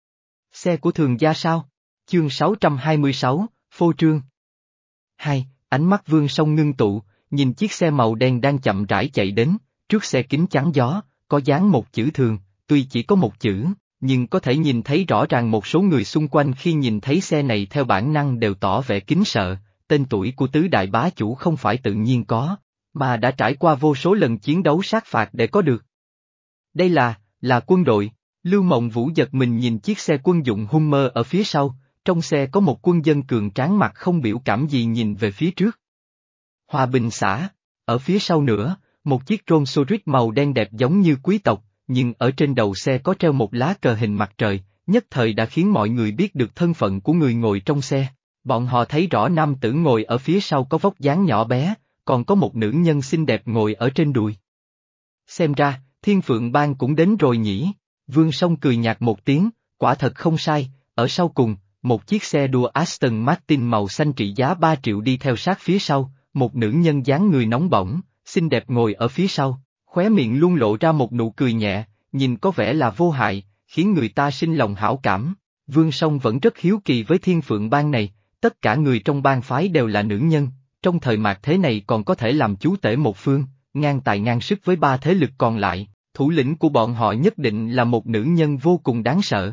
xe của thường gia sao? Chương sáu trăm hai mươi sáu, phô trương. Hai, ánh mắt Vương Song ngưng tụ, nhìn chiếc xe màu đen đang chậm rãi chạy đến, trước xe kính chắn gió, có dán một chữ thường, tuy chỉ có một chữ, nhưng có thể nhìn thấy rõ ràng một số người xung quanh khi nhìn thấy xe này theo bản năng đều tỏ vẻ kính sợ, tên tuổi của tứ đại bá chủ không phải tự nhiên có, mà đã trải qua vô số lần chiến đấu sát phạt để có được. Đây là, là quân đội. Lưu Mộng Vũ giật mình nhìn chiếc xe quân dụng Hummer ở phía sau, trong xe có một quân dân cường tráng mặt không biểu cảm gì nhìn về phía trước. Hòa Bình xã, ở phía sau nữa, một chiếc Rolls Royce màu đen đẹp giống như quý tộc, nhưng ở trên đầu xe có treo một lá cờ hình mặt trời, nhất thời đã khiến mọi người biết được thân phận của người ngồi trong xe. Bọn họ thấy rõ nam tử ngồi ở phía sau có vóc dáng nhỏ bé, còn có một nữ nhân xinh đẹp ngồi ở trên đùi. Xem ra, Thiên Phượng Bang cũng đến rồi nhỉ? Vương Song cười nhạt một tiếng, quả thật không sai, ở sau cùng, một chiếc xe đua Aston Martin màu xanh trị giá ba triệu đi theo sát phía sau, một nữ nhân dáng người nóng bỏng, xinh đẹp ngồi ở phía sau, khóe miệng luôn lộ ra một nụ cười nhẹ, nhìn có vẻ là vô hại, khiến người ta sinh lòng hảo cảm. Vương Song vẫn rất hiếu kỳ với Thiên Phượng Bang này, tất cả người trong bang phái đều là nữ nhân, trong thời mạt thế này còn có thể làm chúa tể một phương, ngang tài ngang sức với ba thế lực còn lại, thủ lĩnh của bọn họ nhất định là một nữ nhân vô cùng đáng sợ.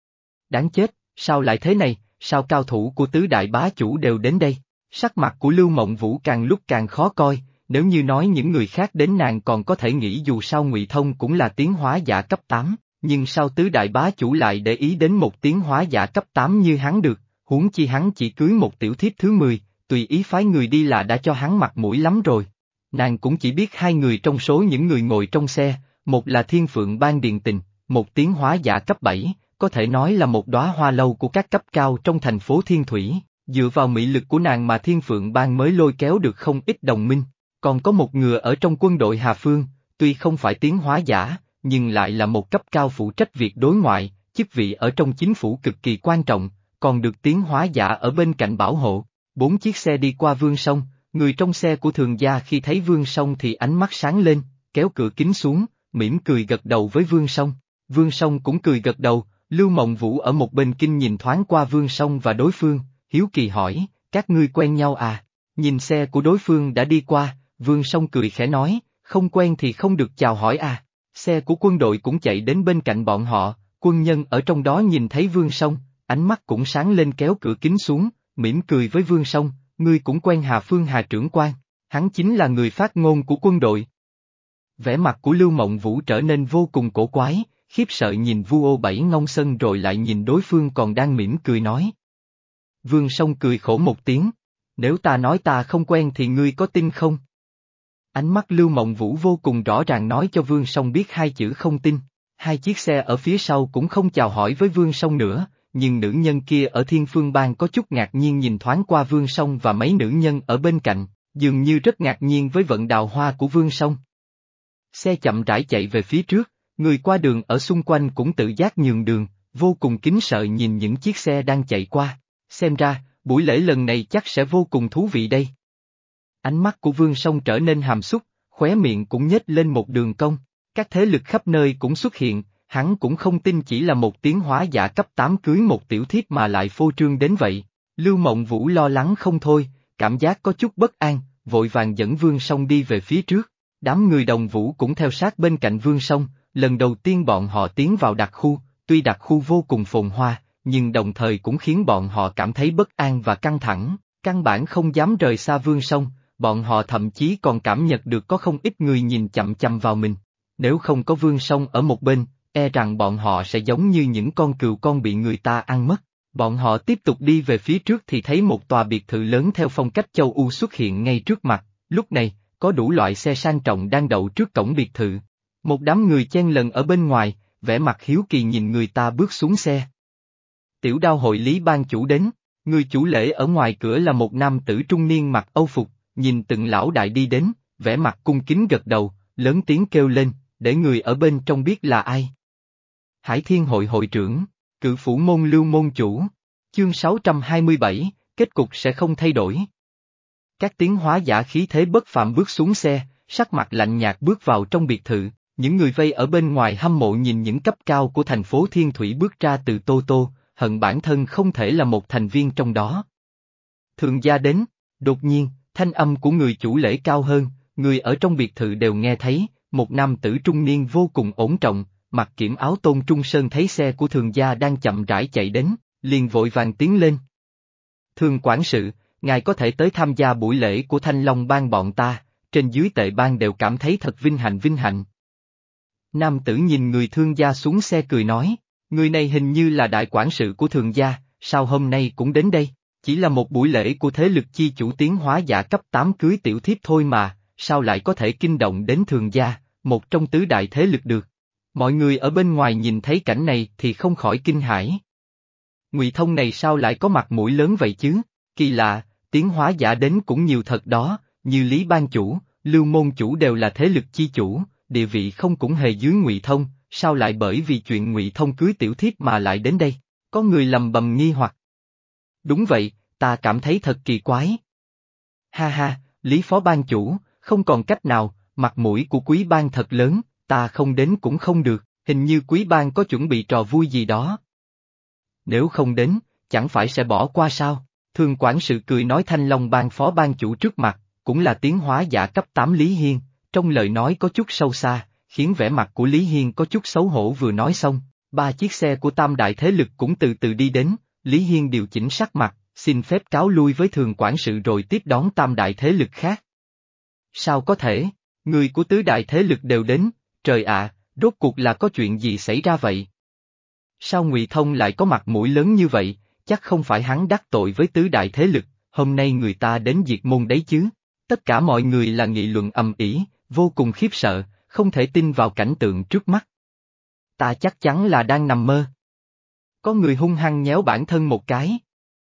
Đáng chết, sao lại thế này, sao cao thủ của tứ đại bá chủ đều đến đây? Sắc mặt của Lưu Mộng Vũ càng lúc càng khó coi, nếu như nói những người khác đến nàng còn có thể nghĩ dù sao Ngụy Thông cũng là tiến hóa giả cấp tám, nhưng sao tứ đại bá chủ lại để ý đến một tiến hóa giả cấp tám như hắn được, huống chi hắn chỉ cưới một tiểu thiếp thứ mười, tùy ý phái người đi là đã cho hắn mặt mũi lắm rồi. Nàng cũng chỉ biết hai người trong số những người ngồi trong xe, một là Thiên Phượng Bang Điền Tình, một tiến hóa giả cấp bảy, có thể nói là một đóa hoa lâu của các cấp cao trong thành phố Thiên Thủy, dựa vào mỹ lực của nàng mà Thiên Phượng Bang mới lôi kéo được không ít đồng minh, còn có một ngựa ở trong quân đội Hà Phương, tuy không phải tiến hóa giả, nhưng lại là một cấp cao phụ trách việc đối ngoại, chức vị ở trong chính phủ cực kỳ quan trọng, còn được tiến hóa giả ở bên cạnh bảo hộ. Bốn chiếc xe đi qua Vương Sông, người trong xe của Thường gia khi thấy Vương Sông thì ánh mắt sáng lên, kéo cửa kính xuống, mỉm cười gật đầu với Vương Sông. Vương Sông cũng cười gật đầu, Lưu Mộng Vũ ở một bên kinh nhìn thoáng qua Vương Sông và đối phương, hiếu kỳ hỏi, các ngươi quen nhau à? Nhìn xe của đối phương đã đi qua, Vương Sông cười khẽ nói, không quen thì không được chào hỏi à. Xe của quân đội cũng chạy đến bên cạnh bọn họ, quân nhân ở trong đó nhìn thấy Vương Sông, ánh mắt cũng sáng lên kéo cửa kính xuống, mỉm cười với Vương Sông, ngươi cũng quen Hà Phương Hà trưởng quan, hắn chính là người phát ngôn của quân đội. Vẻ mặt của Lưu Mộng Vũ trở nên vô cùng cổ quái, khiếp sợ nhìn Vu Ô Bảy Ngông Sân rồi lại nhìn đối phương còn đang mỉm cười nói. Vương Sông cười khổ một tiếng, nếu ta nói ta không quen thì ngươi có tin không? Ánh mắt Lưu Mộng Vũ vô cùng rõ ràng nói cho Vương Sông biết hai chữ không tin, hai chiếc xe ở phía sau cũng không chào hỏi với Vương Sông nữa, nhưng nữ nhân kia ở Thiên Phương Bang có chút ngạc nhiên nhìn thoáng qua Vương Sông và mấy nữ nhân ở bên cạnh, dường như rất ngạc nhiên với vận đào hoa của Vương Sông. Xe chậm rãi chạy về phía trước, người qua đường ở xung quanh cũng tự giác nhường đường, vô cùng kính sợ nhìn những chiếc xe đang chạy qua, xem ra, buổi lễ lần này chắc sẽ vô cùng thú vị đây. Ánh mắt của Vương Sông trở nên hàm xúc, khóe miệng cũng nhếch lên một đường cong, các thế lực khắp nơi cũng xuất hiện, hắn cũng không tin chỉ là một tiến hóa giả cấp tám cưới một tiểu thiếp mà lại phô trương đến vậy. Lưu Mộng Vũ lo lắng không thôi, cảm giác có chút bất an, vội vàng dẫn Vương Sông đi về phía trước, đám người Đồng Vũ cũng theo sát bên cạnh Vương Sông, lần đầu tiên bọn họ tiến vào đặc khu, tuy đặc khu vô cùng phồn hoa, nhưng đồng thời cũng khiến bọn họ cảm thấy bất an và căng thẳng, căn bản không dám rời xa Vương Sông. Bọn họ thậm chí còn cảm nhận được có không ít người nhìn chằm chằm vào mình. Nếu không có Vương Sông ở một bên, e rằng bọn họ sẽ giống như những con cừu con bị người ta ăn mất. Bọn họ tiếp tục đi về phía trước thì thấy một tòa biệt thự lớn theo phong cách châu Âu xuất hiện ngay trước mặt, lúc này, có đủ loại xe sang trọng đang đậu trước cổng biệt thự. Một đám người chen lần ở bên ngoài, vẻ mặt hiếu kỳ nhìn người ta bước xuống xe. Tiểu Đao hội Lý ban chủ đến, người chủ lễ ở ngoài cửa là một nam tử trung niên mặc âu phục. Nhìn từng lão đại đi đến, vẻ mặt cung kính gật đầu, lớn tiếng kêu lên, để người ở bên trong biết là ai. Hải Thiên hội hội trưởng, Cự Phủ môn Lưu môn chủ, chương sáu trăm hai mươi bảy, kết cục sẽ không thay đổi. Các tiến hóa giả khí thế bất phàm bước xuống xe, sắc mặt lạnh nhạt bước vào trong biệt thự, những người vây ở bên ngoài hâm mộ nhìn những cấp cao của thành phố Thiên Thủy bước ra từ Tô Tô, hận bản thân không thể là một thành viên trong đó. Thường gia đến, đột nhiên, thanh âm của người chủ lễ cao hơn, người ở trong biệt thự đều nghe thấy, một nam tử trung niên vô cùng ổn trọng, mặc kiểm áo Tôn Trung Sơn thấy xe của Thường gia đang chậm rãi chạy đến, liền vội vàng tiến lên. Thường quản sự, ngài có thể tới tham gia buổi lễ của Thanh Long bang bọn ta, trên dưới Tệ bang đều cảm thấy thật vinh hạnh vinh hạnh. Nam tử nhìn người Thương gia xuống xe cười nói, người này hình như là đại quản sự của Thường gia, sao hôm nay cũng đến đây? Chỉ là một buổi lễ của thế lực chi chủ tiến hóa giả cấp tám cưới tiểu thiếp thôi mà, sao lại có thể kinh động đến Thường gia, một trong tứ đại thế lực được. Mọi người ở bên ngoài nhìn thấy cảnh này thì không khỏi kinh hãi. Ngụy Thông này sao lại có mặt mũi lớn vậy chứ, kỳ lạ, tiến hóa giả đến cũng nhiều thật đó, như Lý ban chủ, Lưu môn chủ đều là thế lực chi chủ, địa vị không cũng hề dưới Ngụy Thông, sao lại bởi vì chuyện Ngụy Thông cưới tiểu thiếp mà lại đến đây, có người lầm bầm nghi hoặc. Đúng vậy, ta cảm thấy thật kỳ quái. Ha ha, Lý phó ban chủ, không còn cách nào, mặt mũi của quý ban thật lớn, ta không đến cũng không được, hình như quý ban có chuẩn bị trò vui gì đó. Nếu không đến, chẳng phải sẽ bỏ qua sao? Thường quản sự cười nói Thanh Long ban phó ban chủ trước mặt, cũng là tiến hóa giả cấp tám Lý Hiên, trong lời nói có chút sâu xa, khiến vẻ mặt của Lý Hiên có chút xấu hổ vừa nói xong, ba chiếc xe của tam đại thế lực cũng từ từ đi đến, Lý Hiên điều chỉnh sắc mặt, xin phép cáo lui với thường quản sự rồi tiếp đón tam đại thế lực khác. Sao có thể? Người của tứ đại thế lực đều đến, trời ạ, rốt cuộc là có chuyện gì xảy ra vậy? Sao Ngụy Thông lại có mặt mũi lớn như vậy, chắc không phải hắn đắc tội với tứ đại thế lực, hôm nay người ta đến diệt môn đấy chứ? Tất cả mọi người là nghị luận ầm ĩ, vô cùng khiếp sợ, không thể tin vào cảnh tượng trước mắt. Ta chắc chắn là đang nằm mơ. Có người hung hăng nhéo bản thân một cái.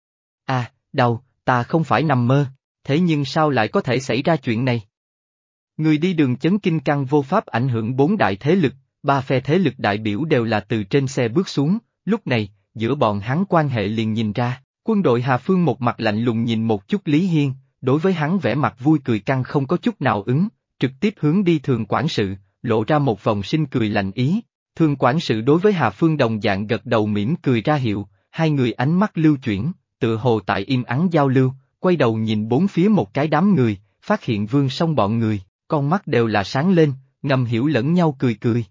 À, đau, ta không phải nằm mơ, thế nhưng sao lại có thể xảy ra chuyện này? Người đi đường chấn kinh căn vô pháp ảnh hưởng bốn đại thế lực, ba phe thế lực đại biểu đều là từ trên xe bước xuống, lúc này, giữa bọn hắn quan hệ liền nhìn ra, quân đội Hà Phương một mặt lạnh lùng nhìn một chút Lý Hiên, đối với hắn vẻ mặt vui cười căn không có chút nào ứng, trực tiếp hướng đi thường quản sự, lộ ra một vòng sinh cười lạnh ý. Thường quản sự đối với Hà Phương đồng dạng gật đầu mỉm cười ra hiệu, hai người ánh mắt lưu chuyển, tựa hồ tại im ắng giao lưu, quay đầu nhìn bốn phía một cái đám người, phát hiện Vương Song bọn người, con mắt đều là sáng lên, ngầm hiểu lẫn nhau cười cười.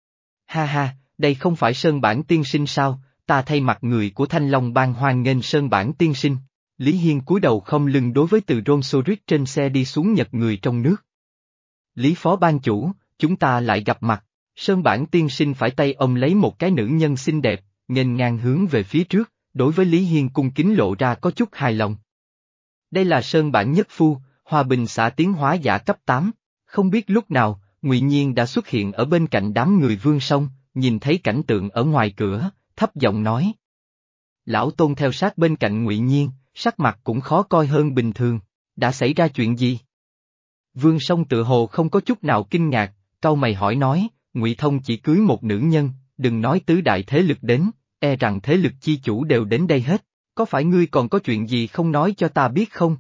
Ha ha, đây không phải Sơn Bản tiên sinh sao, ta thay mặt người của Thanh Long Bang hoan nghênh Sơn Bản tiên sinh. Lý Hiên cúi đầu không lưng đối với từ Ronsorit trên xe đi xuống nhật người trong nước. Lý phó ban chủ, chúng ta lại gặp mặt. Sơn Bản tiên sinh phải tay ông lấy một cái nữ nhân xinh đẹp, nghênh ngang hướng về phía trước, đối với Lý Hiên cung kính lộ ra có chút hài lòng. Đây là Sơn Bản nhất phu, Hòa Bình xã tiến hóa giả cấp tám, không biết lúc nào, Ngụy Nhiên đã xuất hiện ở bên cạnh đám người Vương Song, nhìn thấy cảnh tượng ở ngoài cửa, thấp giọng nói. Lão Tôn theo sát bên cạnh Ngụy Nhiên, sắc mặt cũng khó coi hơn bình thường, đã xảy ra chuyện gì? Vương Song tự hồ không có chút nào kinh ngạc, cau mày hỏi nói. Ngụy Thông chỉ cưới một nữ nhân, đừng nói tứ đại thế lực đến, e rằng thế lực chi chủ đều đến đây hết, có phải ngươi còn có chuyện gì không nói cho ta biết không?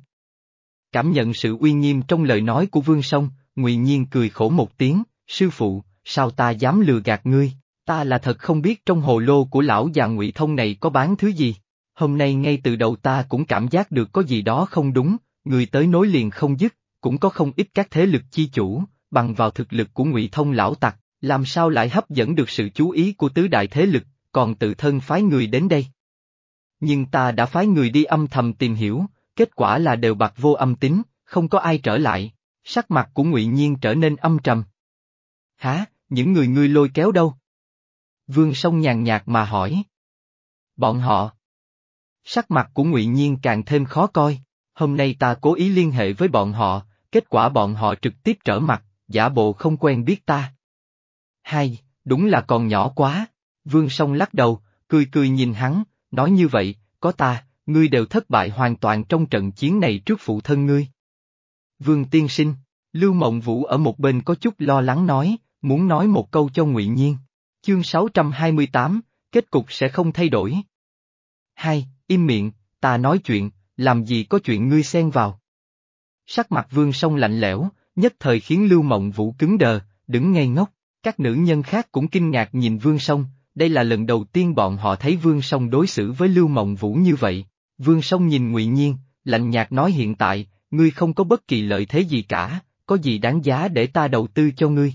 Cảm nhận sự uy nghiêm trong lời nói của Vương Song, Ngụy Nhiên cười khổ một tiếng, sư phụ, sao ta dám lừa gạt ngươi, ta là thật không biết trong hồ lô của lão già Ngụy Thông này có bán thứ gì, hôm nay ngay từ đầu ta cũng cảm giác được có gì đó không đúng, người tới nối liền không dứt, cũng có không ít các thế lực chi chủ, bằng vào thực lực của Ngụy Thông lão tặc. Làm sao lại hấp dẫn được sự chú ý của tứ đại thế lực, còn tự thân phái người đến đây? Nhưng ta đã phái người đi âm thầm tìm hiểu, kết quả là đều bạc vô âm tín, không có ai trở lại, sắc mặt của Ngụy Nhiên trở nên âm trầm. Hả, những người ngươi lôi kéo đâu? Vương Song nhàn nhạt mà hỏi. Bọn họ. Sắc mặt của Ngụy Nhiên càng thêm khó coi, hôm nay ta cố ý liên hệ với bọn họ, kết quả bọn họ trực tiếp trở mặt, giả bộ không quen biết ta. Hai, đúng là còn nhỏ quá. Vương Song lắc đầu, cười cười nhìn hắn, nói như vậy, có ta, ngươi đều thất bại hoàn toàn trong trận chiến này trước phụ thân ngươi. Vương tiên sinh, Lưu Mộng Vũ ở một bên có chút lo lắng nói, muốn nói một câu cho Ngụy Nhiên. Chương sáu trăm hai mươi tám, kết cục sẽ không thay đổi. Hai, im miệng, ta nói chuyện, làm gì có chuyện ngươi xen vào. Sắc mặt Vương Song lạnh lẽo, nhất thời khiến Lưu Mộng Vũ cứng đờ, đứng ngây ngốc. Các nữ nhân khác cũng kinh ngạc nhìn Vương Song, đây là lần đầu tiên bọn họ thấy Vương Song đối xử với Lưu Mộng Vũ như vậy. Vương Song nhìn Ngụy Nhiên, lạnh nhạt nói hiện tại, ngươi không có bất kỳ lợi thế gì cả, có gì đáng giá để ta đầu tư cho ngươi.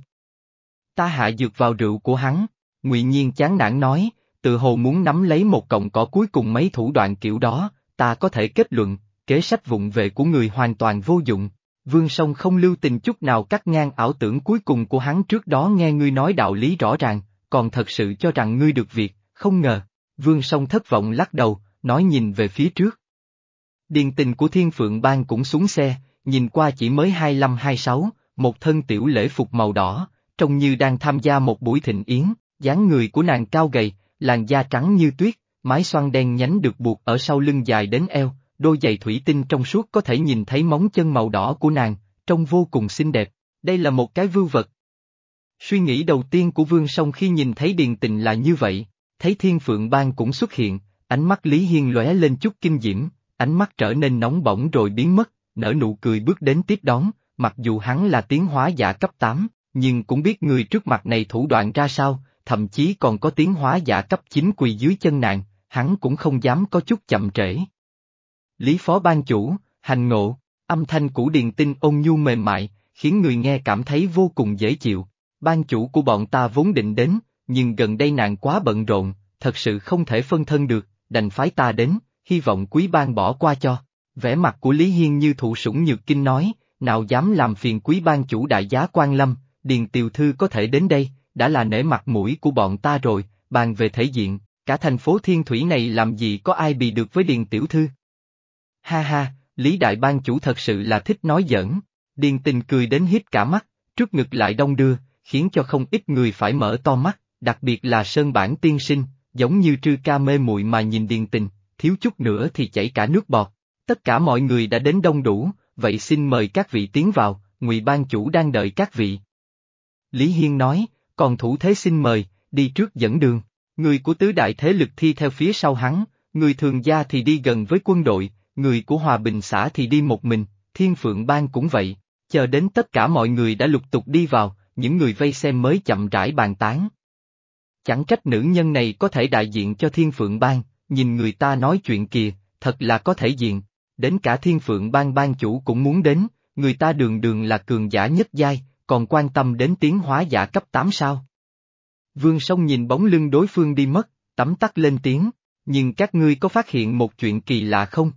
Ta hạ dược vào rượu của hắn, Ngụy Nhiên chán nản nói, tự hồ muốn nắm lấy một cọng cỏ cuối cùng mấy thủ đoạn kiểu đó, ta có thể kết luận, kế sách vụng về của người hoàn toàn vô dụng. Vương Song không lưu tình chút nào cắt ngang ảo tưởng cuối cùng của hắn trước đó nghe ngươi nói đạo lý rõ ràng, còn thật sự cho rằng ngươi được việc, không ngờ. Vương Song thất vọng lắc đầu, nói nhìn về phía trước. Điền Tình của Thiên Phượng Bang cũng xuống xe, nhìn qua chỉ mới hai lăm hai sáu, một thân tiểu lễ phục màu đỏ, trông như đang tham gia một buổi thịnh yến, dáng người của nàng cao gầy, làn da trắng như tuyết, mái xoăn đen nhánh được buộc ở sau lưng dài đến eo. Đôi giày thủy tinh trong suốt có thể nhìn thấy móng chân màu đỏ của nàng, trông vô cùng xinh đẹp, đây là một cái vưu vật. Suy nghĩ đầu tiên của Vương Song khi nhìn thấy Điền Tình là như vậy, thấy Thiên Phượng Bang cũng xuất hiện, Ánh mắt Lý Hiên lóe lên chút kinh diễm, ánh mắt trở nên nóng bỏng rồi biến mất, nở nụ cười bước đến tiếp đón, mặc dù hắn là tiến hóa giả cấp tám, nhưng cũng biết người trước mặt này thủ đoạn ra sao, thậm chí còn có tiến hóa giả cấp chín quỳ dưới chân nạn, hắn cũng không dám có chút chậm trễ. Lý phó ban chủ, hành ngộ, âm thanh của Điền Tinh ôn nhu mềm mại, khiến người nghe cảm thấy vô cùng dễ chịu. Ban chủ của bọn ta vốn định đến, nhưng gần đây nàng quá bận rộn, thật sự không thể phân thân được, đành phái ta đến, hy vọng quý ban bỏ qua cho. Vẻ mặt của Lý Hiên như thụ sủng nhược kinh nói, nào dám làm phiền quý ban chủ đại giá quan lâm, Điền tiểu thư có thể đến đây, đã là nể mặt mũi của bọn ta rồi, bàn về thể diện, cả thành phố Thiên Thủy này làm gì có ai bì được với Điền tiểu thư. Ha ha, Lý đại ban chủ thật sự là thích nói giỡn, Điền Tình cười đến hít cả mắt, trước ngực lại đông đưa, khiến cho không ít người phải mở to mắt, đặc biệt là Sơn Bản tiên sinh, giống như trư ca mê muội mà nhìn Điền Tình, thiếu chút nữa thì chảy cả nước bọt. Tất cả mọi người đã đến đông đủ, vậy xin mời các vị tiến vào, Ngụy ban chủ đang đợi các vị. Lý Hiên nói, còn thủ thế xin mời, đi trước dẫn đường, người của tứ đại thế lực thi theo phía sau hắn, người thường gia thì đi gần với quân đội, người của Hòa Bình xã thì đi một mình, Thiên Phượng Bang cũng vậy, chờ đến tất cả mọi người đã lục tục đi vào, những người vây xem mới chậm rãi bàn tán. Chẳng trách nữ nhân này có thể đại diện cho Thiên Phượng Bang, nhìn người ta nói chuyện kìa, thật là có thể diện. Đến cả Thiên Phượng Bang ban chủ cũng muốn đến, người ta đường đường là cường giả nhất giai, còn quan tâm đến tiến hóa giả cấp tám sao. Vương Song nhìn bóng lưng đối phương đi mất, tấm tắc lên tiếng, nhưng các ngươi có phát hiện một chuyện kỳ lạ không?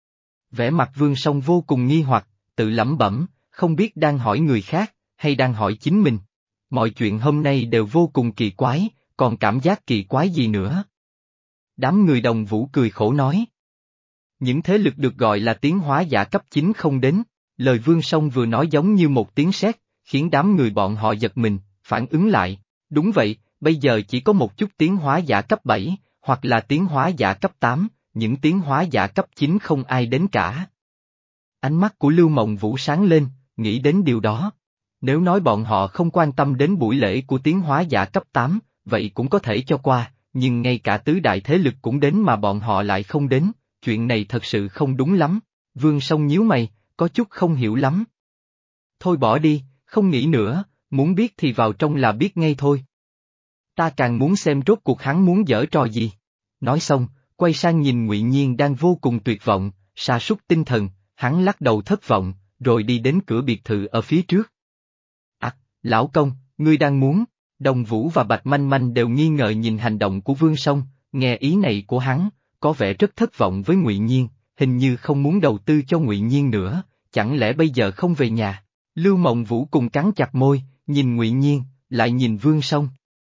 Vẻ mặt Vương Song vô cùng nghi hoặc, tự lẩm bẩm, không biết đang hỏi người khác, hay đang hỏi chính mình. Mọi chuyện hôm nay đều vô cùng kỳ quái, còn cảm giác kỳ quái gì nữa? Đám người Đồng Vũ cười khổ nói. Những thế lực được gọi là tiến hóa giả cấp chín không đến, lời Vương Song vừa nói giống như một tiếng sét, khiến đám người bọn họ giật mình, phản ứng lại. Đúng vậy, bây giờ chỉ có một chút tiến hóa giả cấp bảy, hoặc là tiến hóa giả cấp tám, những tiến hóa giả cấp chín không ai đến cả. Ánh mắt của Lưu Mộng Vũ sáng lên, nghĩ đến điều đó. Nếu nói bọn họ không quan tâm đến buổi lễ của tiến hóa giả cấp tám, vậy cũng có thể cho qua, nhưng ngay cả tứ đại thế lực cũng đến mà bọn họ lại không đến, chuyện này thật sự không đúng lắm. Vương Song nhíu mày, có chút không hiểu lắm. Thôi bỏ đi, không nghĩ nữa, muốn biết thì vào trong là biết ngay thôi. Ta càng muốn xem rốt cuộc hắn muốn giở trò gì. Nói xong, quay sang nhìn Ngụy Nhiên đang vô cùng tuyệt vọng, sa sút tinh thần, hắn lắc đầu thất vọng, rồi đi đến cửa biệt thự ở phía trước. À, lão công, ngươi đang muốn? Đồng Vũ và Bạch Manh Manh đều nghi ngờ nhìn hành động của Vương Song, nghe ý này của hắn, có vẻ rất thất vọng với Ngụy Nhiên, hình như không muốn đầu tư cho Ngụy Nhiên nữa, chẳng lẽ bây giờ không về nhà? Lưu Mộng Vũ cùng cắn chặt môi, nhìn Ngụy Nhiên, lại nhìn Vương Song.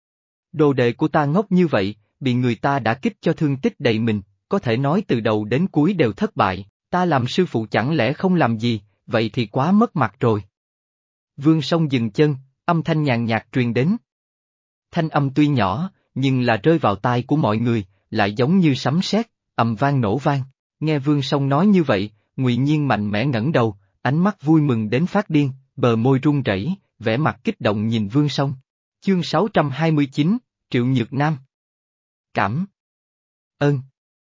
Đồ đệ của ta ngốc như vậy, bị người ta đã kích cho thương tích đầy mình, có thể nói từ đầu đến cuối đều thất bại, ta làm sư phụ chẳng lẽ không làm gì, vậy thì quá mất mặt rồi. Vương Song dừng chân, âm thanh nhàn nhạt truyền đến. Thanh âm tuy nhỏ, nhưng là rơi vào tai của mọi người, lại giống như sấm sét, ầm vang nổ vang. Nghe Vương Song nói như vậy, Ngụy Nhiên mạnh mẽ ngẩng đầu, ánh mắt vui mừng đến phát điên, bờ môi run rẩy, vẻ mặt kích động nhìn Vương Song. Chương sáu trăm hai mươi chín, Triệu Nhược Nam. Cảm ơn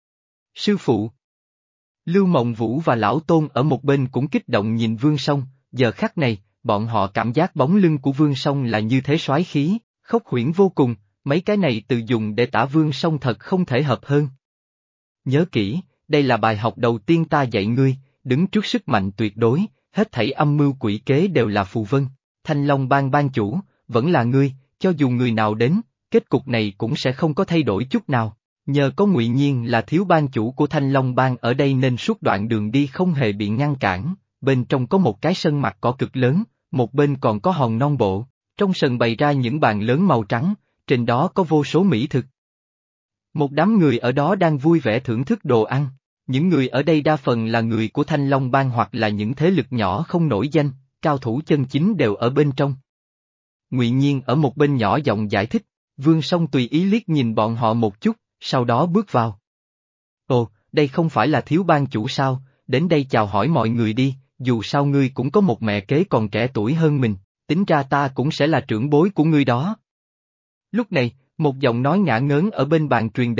sư phụ. Lưu Mộng Vũ và Lão Tôn ở một bên cũng kích động nhìn Vương Song, giờ khắc này, bọn họ cảm giác bóng lưng của Vương Song là như thế soái khí, khốc huyễn vô cùng, mấy cái này từ dùng để tả Vương Song thật không thể hợp hơn. Nhớ kỹ, đây là bài học đầu tiên ta dạy ngươi, đứng trước sức mạnh tuyệt đối, hết thảy âm mưu quỷ kế đều là phù vân. Thanh Long Bang ban chủ, vẫn là ngươi, cho dù người nào đến, kết cục này cũng sẽ không có thay đổi chút nào. Nhờ có Ngụy Nhiên là thiếu ban chủ của Thanh Long Bang ở đây nên suốt đoạn đường đi không hề bị ngăn cản, bên trong có một cái sân mặt cỏ cực lớn, một bên còn có hòn non bộ, trong sân bày ra những bàn lớn màu trắng, trên đó có vô số mỹ thực. Một đám người ở đó đang vui vẻ thưởng thức đồ ăn, những người ở đây đa phần là người của Thanh Long Bang hoặc là những thế lực nhỏ không nổi danh, cao thủ chân chính đều ở bên trong. Ngụy Nhiên ở một bên nhỏ giọng giải thích, Vương Song tùy ý liếc nhìn bọn họ một chút, sau đó bước vào. Ồ, đây không phải là thiếu ban chủ sao, đến đây chào hỏi mọi người đi, dù sao ngươi cũng có một mẹ kế còn trẻ tuổi hơn mình, tính ra ta cũng sẽ là trưởng bối của ngươi đó. Lúc này, một giọng nói ngả ngớn ở bên bàn truyền đến,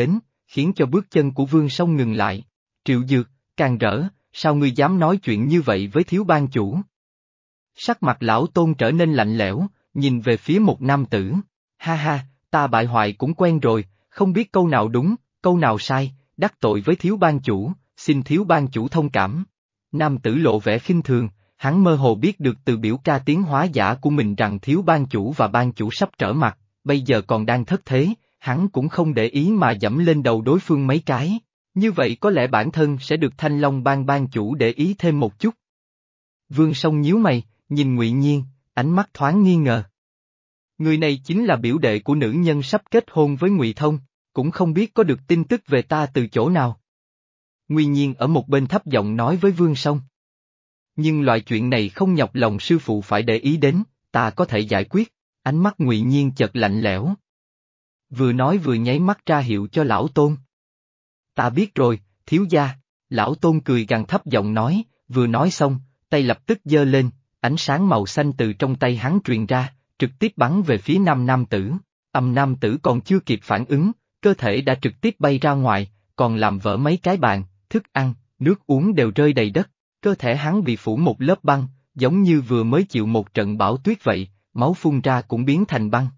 khiến cho bước chân của Vương Song ngừng lại. Triệu Dược, càng rỡ, sao ngươi dám nói chuyện như vậy với thiếu ban chủ? Sắc mặt lão Tôn trở nên lạnh lẽo, nhìn về phía một nam tử. Ha ha, ta bại hoại cũng quen rồi, không biết câu nào đúng, câu nào sai, đắc tội với thiếu ban chủ, xin thiếu ban chủ thông cảm. Nam tử lộ vẻ khinh thường, hắn mơ hồ biết được từ biểu ca tiến hóa giả của mình rằng thiếu ban chủ và ban chủ sắp trở mặt, bây giờ còn đang thất thế, hắn cũng không để ý mà dẫm lên đầu đối phương mấy cái. Như vậy có lẽ bản thân sẽ được Thanh Long ban ban chủ để ý thêm một chút. Vương Song nhíu mày, nhìn Ngụy Nhiên, ánh mắt thoáng nghi ngờ. Người này chính là biểu đệ của nữ nhân sắp kết hôn với Ngụy Thông, cũng không biết có được tin tức về ta từ chỗ nào. Ngụy Nhiên ở một bên thấp giọng nói với Vương Song. Nhưng loại chuyện này không nhọc lòng sư phụ phải để ý đến, ta có thể giải quyết. Ánh mắt Ngụy Nhiên chợt lạnh lẽo. Vừa nói vừa nháy mắt ra hiệu cho lão Tôn. Ta biết rồi, thiếu gia. Lão Tôn cười gằn thấp giọng nói, vừa nói xong, tay lập tức giơ lên, ánh sáng màu xanh từ trong tay hắn truyền ra, trực tiếp bắn về phía nam nam tử. Âm nam tử còn chưa kịp phản ứng, cơ thể đã trực tiếp bay ra ngoài, còn làm vỡ mấy cái bàn, thức ăn, nước uống đều rơi đầy đất. Cơ thể hắn bị phủ một lớp băng, giống như vừa mới chịu một trận bão tuyết vậy, máu phun ra cũng biến thành băng.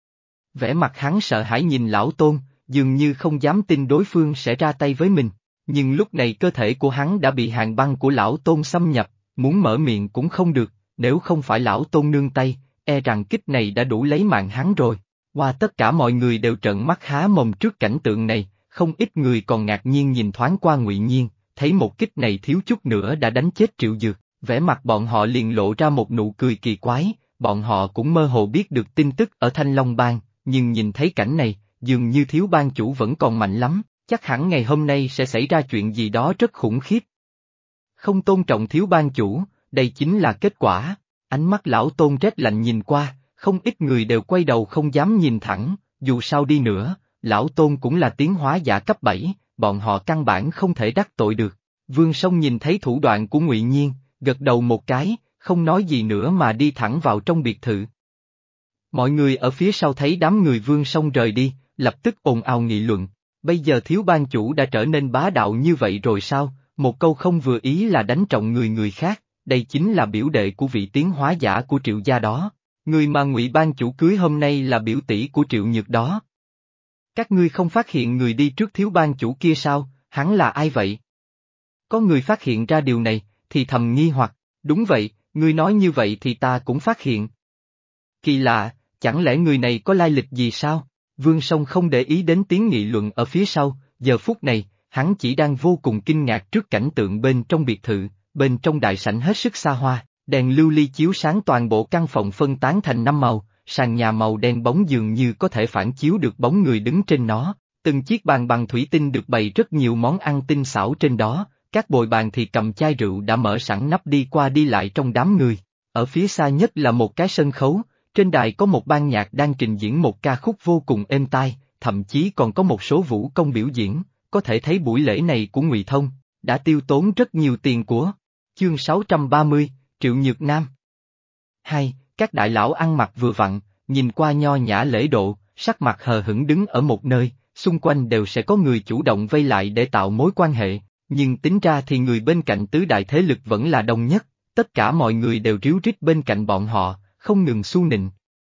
Vẻ mặt hắn sợ hãi nhìn lão Tôn, dường như không dám tin đối phương sẽ ra tay với mình, nhưng lúc này cơ thể của hắn đã bị hàn băng của lão Tôn xâm nhập, muốn mở miệng cũng không được, nếu không phải lão Tôn nương tay, e rằng kích này đã đủ lấy mạng hắn rồi. Qua tất cả mọi người đều trợn mắt há mồm trước cảnh tượng này, không ít người còn ngạc nhiên nhìn thoáng qua Ngụy Nhiên, thấy một kích này thiếu chút nữa đã đánh chết Triệu Dược, vẻ mặt bọn họ liền lộ ra một nụ cười kỳ quái, bọn họ cũng mơ hồ biết được tin tức ở Thanh Long Bang, nhưng nhìn thấy cảnh này, dường như thiếu ban chủ vẫn còn mạnh lắm, chắc hẳn ngày hôm nay sẽ xảy ra chuyện gì đó rất khủng khiếp. Không tôn trọng thiếu ban chủ, đây chính là kết quả. Ánh mắt lão Tôn rét lạnh nhìn qua, không ít người đều quay đầu không dám nhìn thẳng, dù sao đi nữa, lão Tôn cũng là tiến hóa giả cấp bảy, bọn họ căn bản không thể đắc tội được. Vương Song nhìn thấy thủ đoạn của Ngụy Nhiên, gật đầu một cái, không nói gì nữa mà đi thẳng vào trong biệt thự. Mọi người ở phía sau thấy đám người Vương Song rời đi, lập tức ồn ào nghị luận, bây giờ thiếu ban chủ đã trở nên bá đạo như vậy rồi sao, một câu không vừa ý là đánh trọng người người khác, đây chính là biểu đệ của vị tiến hóa giả của Triệu gia đó, người mà Ngụy ban chủ cưới hôm nay là biểu tỷ của Triệu Nhược đó. Các ngươi không phát hiện người đi trước thiếu ban chủ kia sao, hắn là ai vậy? Có người phát hiện ra điều này, thì thầm nghi hoặc, đúng vậy, ngươi nói như vậy thì ta cũng phát hiện. Kỳ lạ, chẳng lẽ người này có lai lịch gì sao? Vương Song không để ý đến tiếng nghị luận ở phía sau, giờ phút này, hắn chỉ đang vô cùng kinh ngạc trước cảnh tượng bên trong biệt thự, bên trong đại sảnh hết sức xa hoa, đèn lưu ly chiếu sáng toàn bộ căn phòng phân tán thành năm màu, sàn nhà màu đen bóng dường như có thể phản chiếu được bóng người đứng trên nó, từng chiếc bàn bằng thủy tinh được bày rất nhiều món ăn tinh xảo trên đó, các bồi bàn thì cầm chai rượu đã mở sẵn nắp đi qua đi lại trong đám người. Ở phía xa nhất là một cái sân khấu, trên đài có một ban nhạc đang trình diễn một ca khúc vô cùng êm tai, thậm chí còn có một số vũ công biểu diễn, có thể thấy buổi lễ này của Ngụy Thông đã tiêu tốn rất nhiều tiền của. Chương sáu trăm ba mươi, Triệu Nhược Nam. Hai, các đại lão ăn mặc vừa vặn, nhìn qua nho nhã lễ độ, sắc mặt hờ hững đứng ở một nơi, xung quanh đều sẽ có người chủ động vây lại để tạo mối quan hệ, nhưng tính ra thì người bên cạnh tứ đại thế lực vẫn là đông nhất, tất cả mọi người đều ríu rít bên cạnh bọn họ, không ngừng xu nịnh.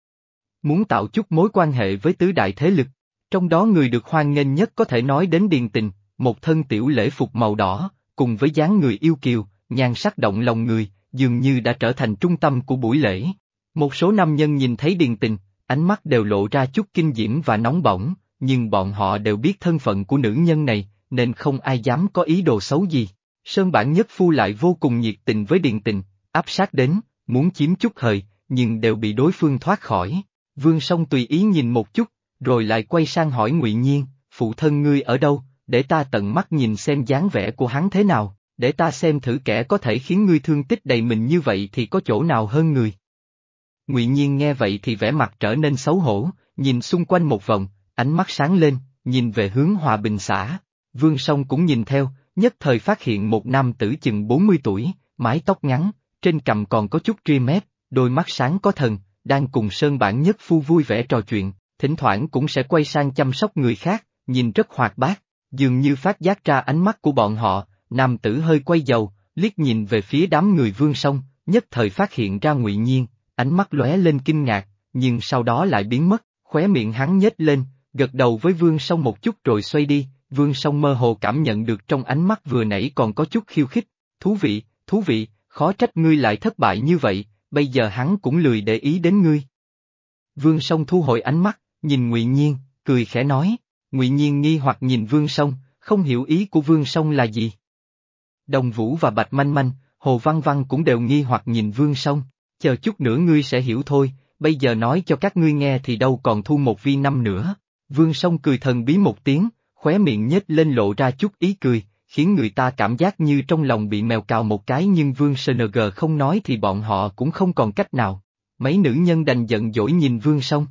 Muốn tạo chút mối quan hệ với tứ đại thế lực, trong đó người được hoan nghênh nhất có thể nói đến Điền Tình, một thân tiểu lễ phục màu đỏ, cùng với dáng người yêu kiều, nhan sắc động lòng người, dường như đã trở thành trung tâm của buổi lễ. Một số nam nhân nhìn thấy Điền Tình, ánh mắt đều lộ ra chút kinh diễm và nóng bỏng, nhưng bọn họ đều biết thân phận của nữ nhân này, nên không ai dám có ý đồ xấu gì. Sơn Bản Nhất Phu lại vô cùng nhiệt tình với Điền Tình, áp sát đến, muốn chiếm chút hời, nhưng đều bị đối phương thoát khỏi. Vương Song tùy ý nhìn một chút, rồi lại quay sang hỏi Ngụy Nhiên, phụ thân ngươi ở đâu, để ta tận mắt nhìn xem dáng vẻ của hắn thế nào, để ta xem thử kẻ có thể khiến ngươi thương tích đầy mình như vậy thì có chỗ nào hơn người. Ngụy Nhiên nghe vậy thì vẻ mặt trở nên xấu hổ, nhìn xung quanh một vòng, ánh mắt sáng lên, nhìn về hướng Hòa Bình xã. Vương Song cũng nhìn theo, nhất thời phát hiện một nam tử chừng bốn mươi tuổi, mái tóc ngắn, trên cằm còn có chút ria mép, đôi mắt sáng có thần, đang cùng Sơn Bản Nhất Phu vui vẻ trò chuyện, thỉnh thoảng cũng sẽ quay sang chăm sóc người khác, nhìn rất hoạt bát. Dường như phát giác ra ánh mắt của bọn họ, nam tử hơi quay đầu, liếc nhìn về phía đám người Vương Song, nhất thời phát hiện ra Ngụy Nhiên, ánh mắt lóe lên kinh ngạc, nhưng sau đó lại biến mất, khóe miệng hắn nhếch lên, gật đầu với Vương Song một chút rồi xoay đi. Vương Song mơ hồ cảm nhận được trong ánh mắt vừa nãy còn có chút khiêu khích, thú vị, thú vị, khó trách ngươi lại thất bại như vậy, bây giờ hắn cũng lười để ý đến ngươi. Vương Song thu hồi ánh mắt, nhìn Ngụy Nhiên, cười khẽ nói. Ngụy Nhiên nghi hoặc nhìn Vương Song, không hiểu ý của Vương Song là gì. Đồng Vũ và Bạch Manh Manh, Hồ Văn Văn cũng đều nghi hoặc nhìn Vương Song, chờ chút nữa ngươi sẽ hiểu thôi, bây giờ nói cho các ngươi nghe thì đâu còn thu một viên năm nữa. Vương Song cười thần bí một tiếng, khóe miệng nhếch lên lộ ra chút ý cười, khiến người ta cảm giác như trong lòng bị mèo cào một cái, nhưng Vương ét en giê không nói thì bọn họ cũng không còn cách nào. Mấy nữ nhân đành giận dỗi nhìn Vương Song.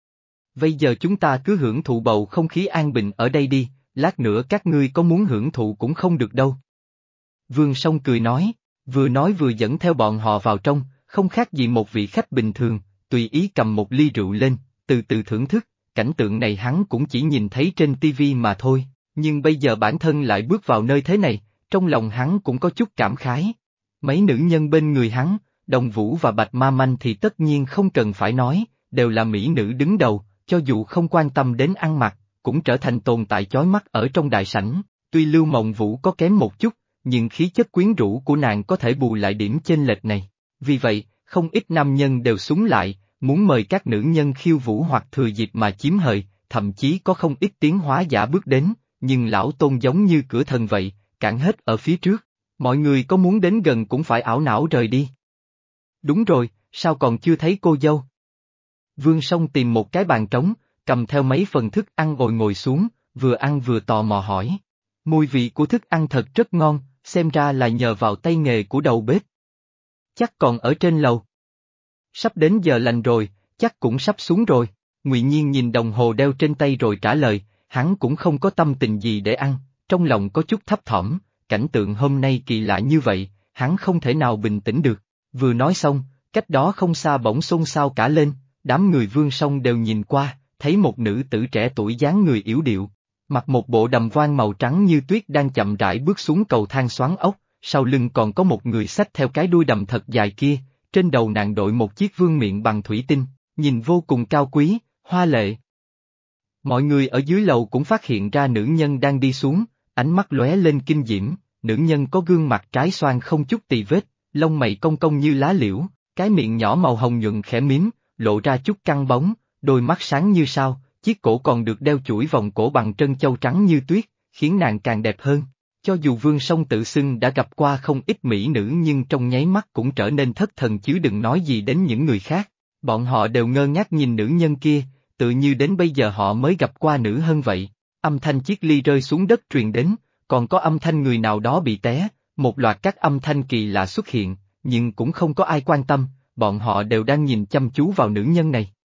Bây giờ chúng ta cứ hưởng thụ bầu không khí an bình ở đây đi, lát nữa các ngươi có muốn hưởng thụ cũng không được đâu. Vương Song cười nói, vừa nói vừa dẫn theo bọn họ vào trong, không khác gì một vị khách bình thường, tùy ý cầm một ly rượu lên, từ từ thưởng thức. Cảnh tượng này hắn cũng chỉ nhìn thấy trên tivi mà thôi, nhưng bây giờ bản thân lại bước vào nơi thế này, trong lòng hắn cũng có chút cảm khái. Mấy nữ nhân bên người hắn, Đồng Vũ và Bạch Ma Manh thì tất nhiên không cần phải nói, đều là mỹ nữ đứng đầu, cho dù không quan tâm đến ăn mặc, cũng trở thành tồn tại chói mắt ở trong đại sảnh. Tuy Lưu Mộng Vũ có kém một chút, nhưng khí chất quyến rũ của nàng có thể bù lại điểm chênh lệch này. Vì vậy, không ít nam nhân đều súng lại, muốn mời các nữ nhân khiêu vũ hoặc thừa dịp mà chiếm hời, thậm chí có không ít tiếng hóa giả bước đến, nhưng lão Tôn giống như cửa thần vậy, cản hết ở phía trước. Mọi người có muốn đến gần cũng phải ảo não rời đi. Đúng rồi, sao còn chưa thấy cô dâu? Vương Song tìm một cái bàn trống, cầm theo mấy phần thức ăn ngồi ngồi xuống, vừa ăn vừa tò mò hỏi. Mùi vị của thức ăn thật rất ngon, xem ra là nhờ vào tay nghề của đầu bếp. Chắc còn ở trên lầu. Sắp đến giờ lành rồi, chắc cũng sắp xuống rồi. Ngụy Nhiên nhìn đồng hồ đeo trên tay rồi trả lời, hắn cũng không có tâm tình gì để ăn, trong lòng có chút thấp thỏm, cảnh tượng hôm nay kỳ lạ như vậy, hắn không thể nào bình tĩnh được. Vừa nói xong, cách đó không xa bỗng xôn xao cả lên, đám người Vương Song đều nhìn qua, thấy một nữ tử trẻ tuổi dáng người yểu điệu, mặc một bộ đầm voan màu trắng như tuyết đang chậm rãi bước xuống cầu thang xoắn ốc, sau lưng còn có một người xách theo cái đuôi đầm thật dài kia, trên đầu nàng đội một chiếc vương miện bằng thủy tinh, nhìn vô cùng cao quý, hoa lệ. Mọi người ở dưới lầu cũng phát hiện ra nữ nhân đang đi xuống, ánh mắt lóe lên kinh diễm, nữ nhân có gương mặt trái xoan không chút tì vết, lông mày cong cong như lá liễu, cái miệng nhỏ màu hồng nhuận khẽ mím, lộ ra chút căng bóng, đôi mắt sáng như sao, chiếc cổ còn được đeo chuỗi vòng cổ bằng trân châu trắng như tuyết, khiến nàng càng đẹp hơn. Cho dù Vương Song tự xưng đã gặp qua không ít mỹ nữ nhưng trong nháy mắt cũng trở nên thất thần chứ đừng nói gì đến những người khác. Bọn họ đều ngơ ngác nhìn nữ nhân kia, tự như đến bây giờ họ mới gặp qua nữ hơn vậy. Âm thanh chiếc ly rơi xuống đất truyền đến, còn có âm thanh người nào đó bị té, một loạt các âm thanh kỳ lạ xuất hiện, nhưng cũng không có ai quan tâm, bọn họ đều đang nhìn chăm chú vào nữ nhân này.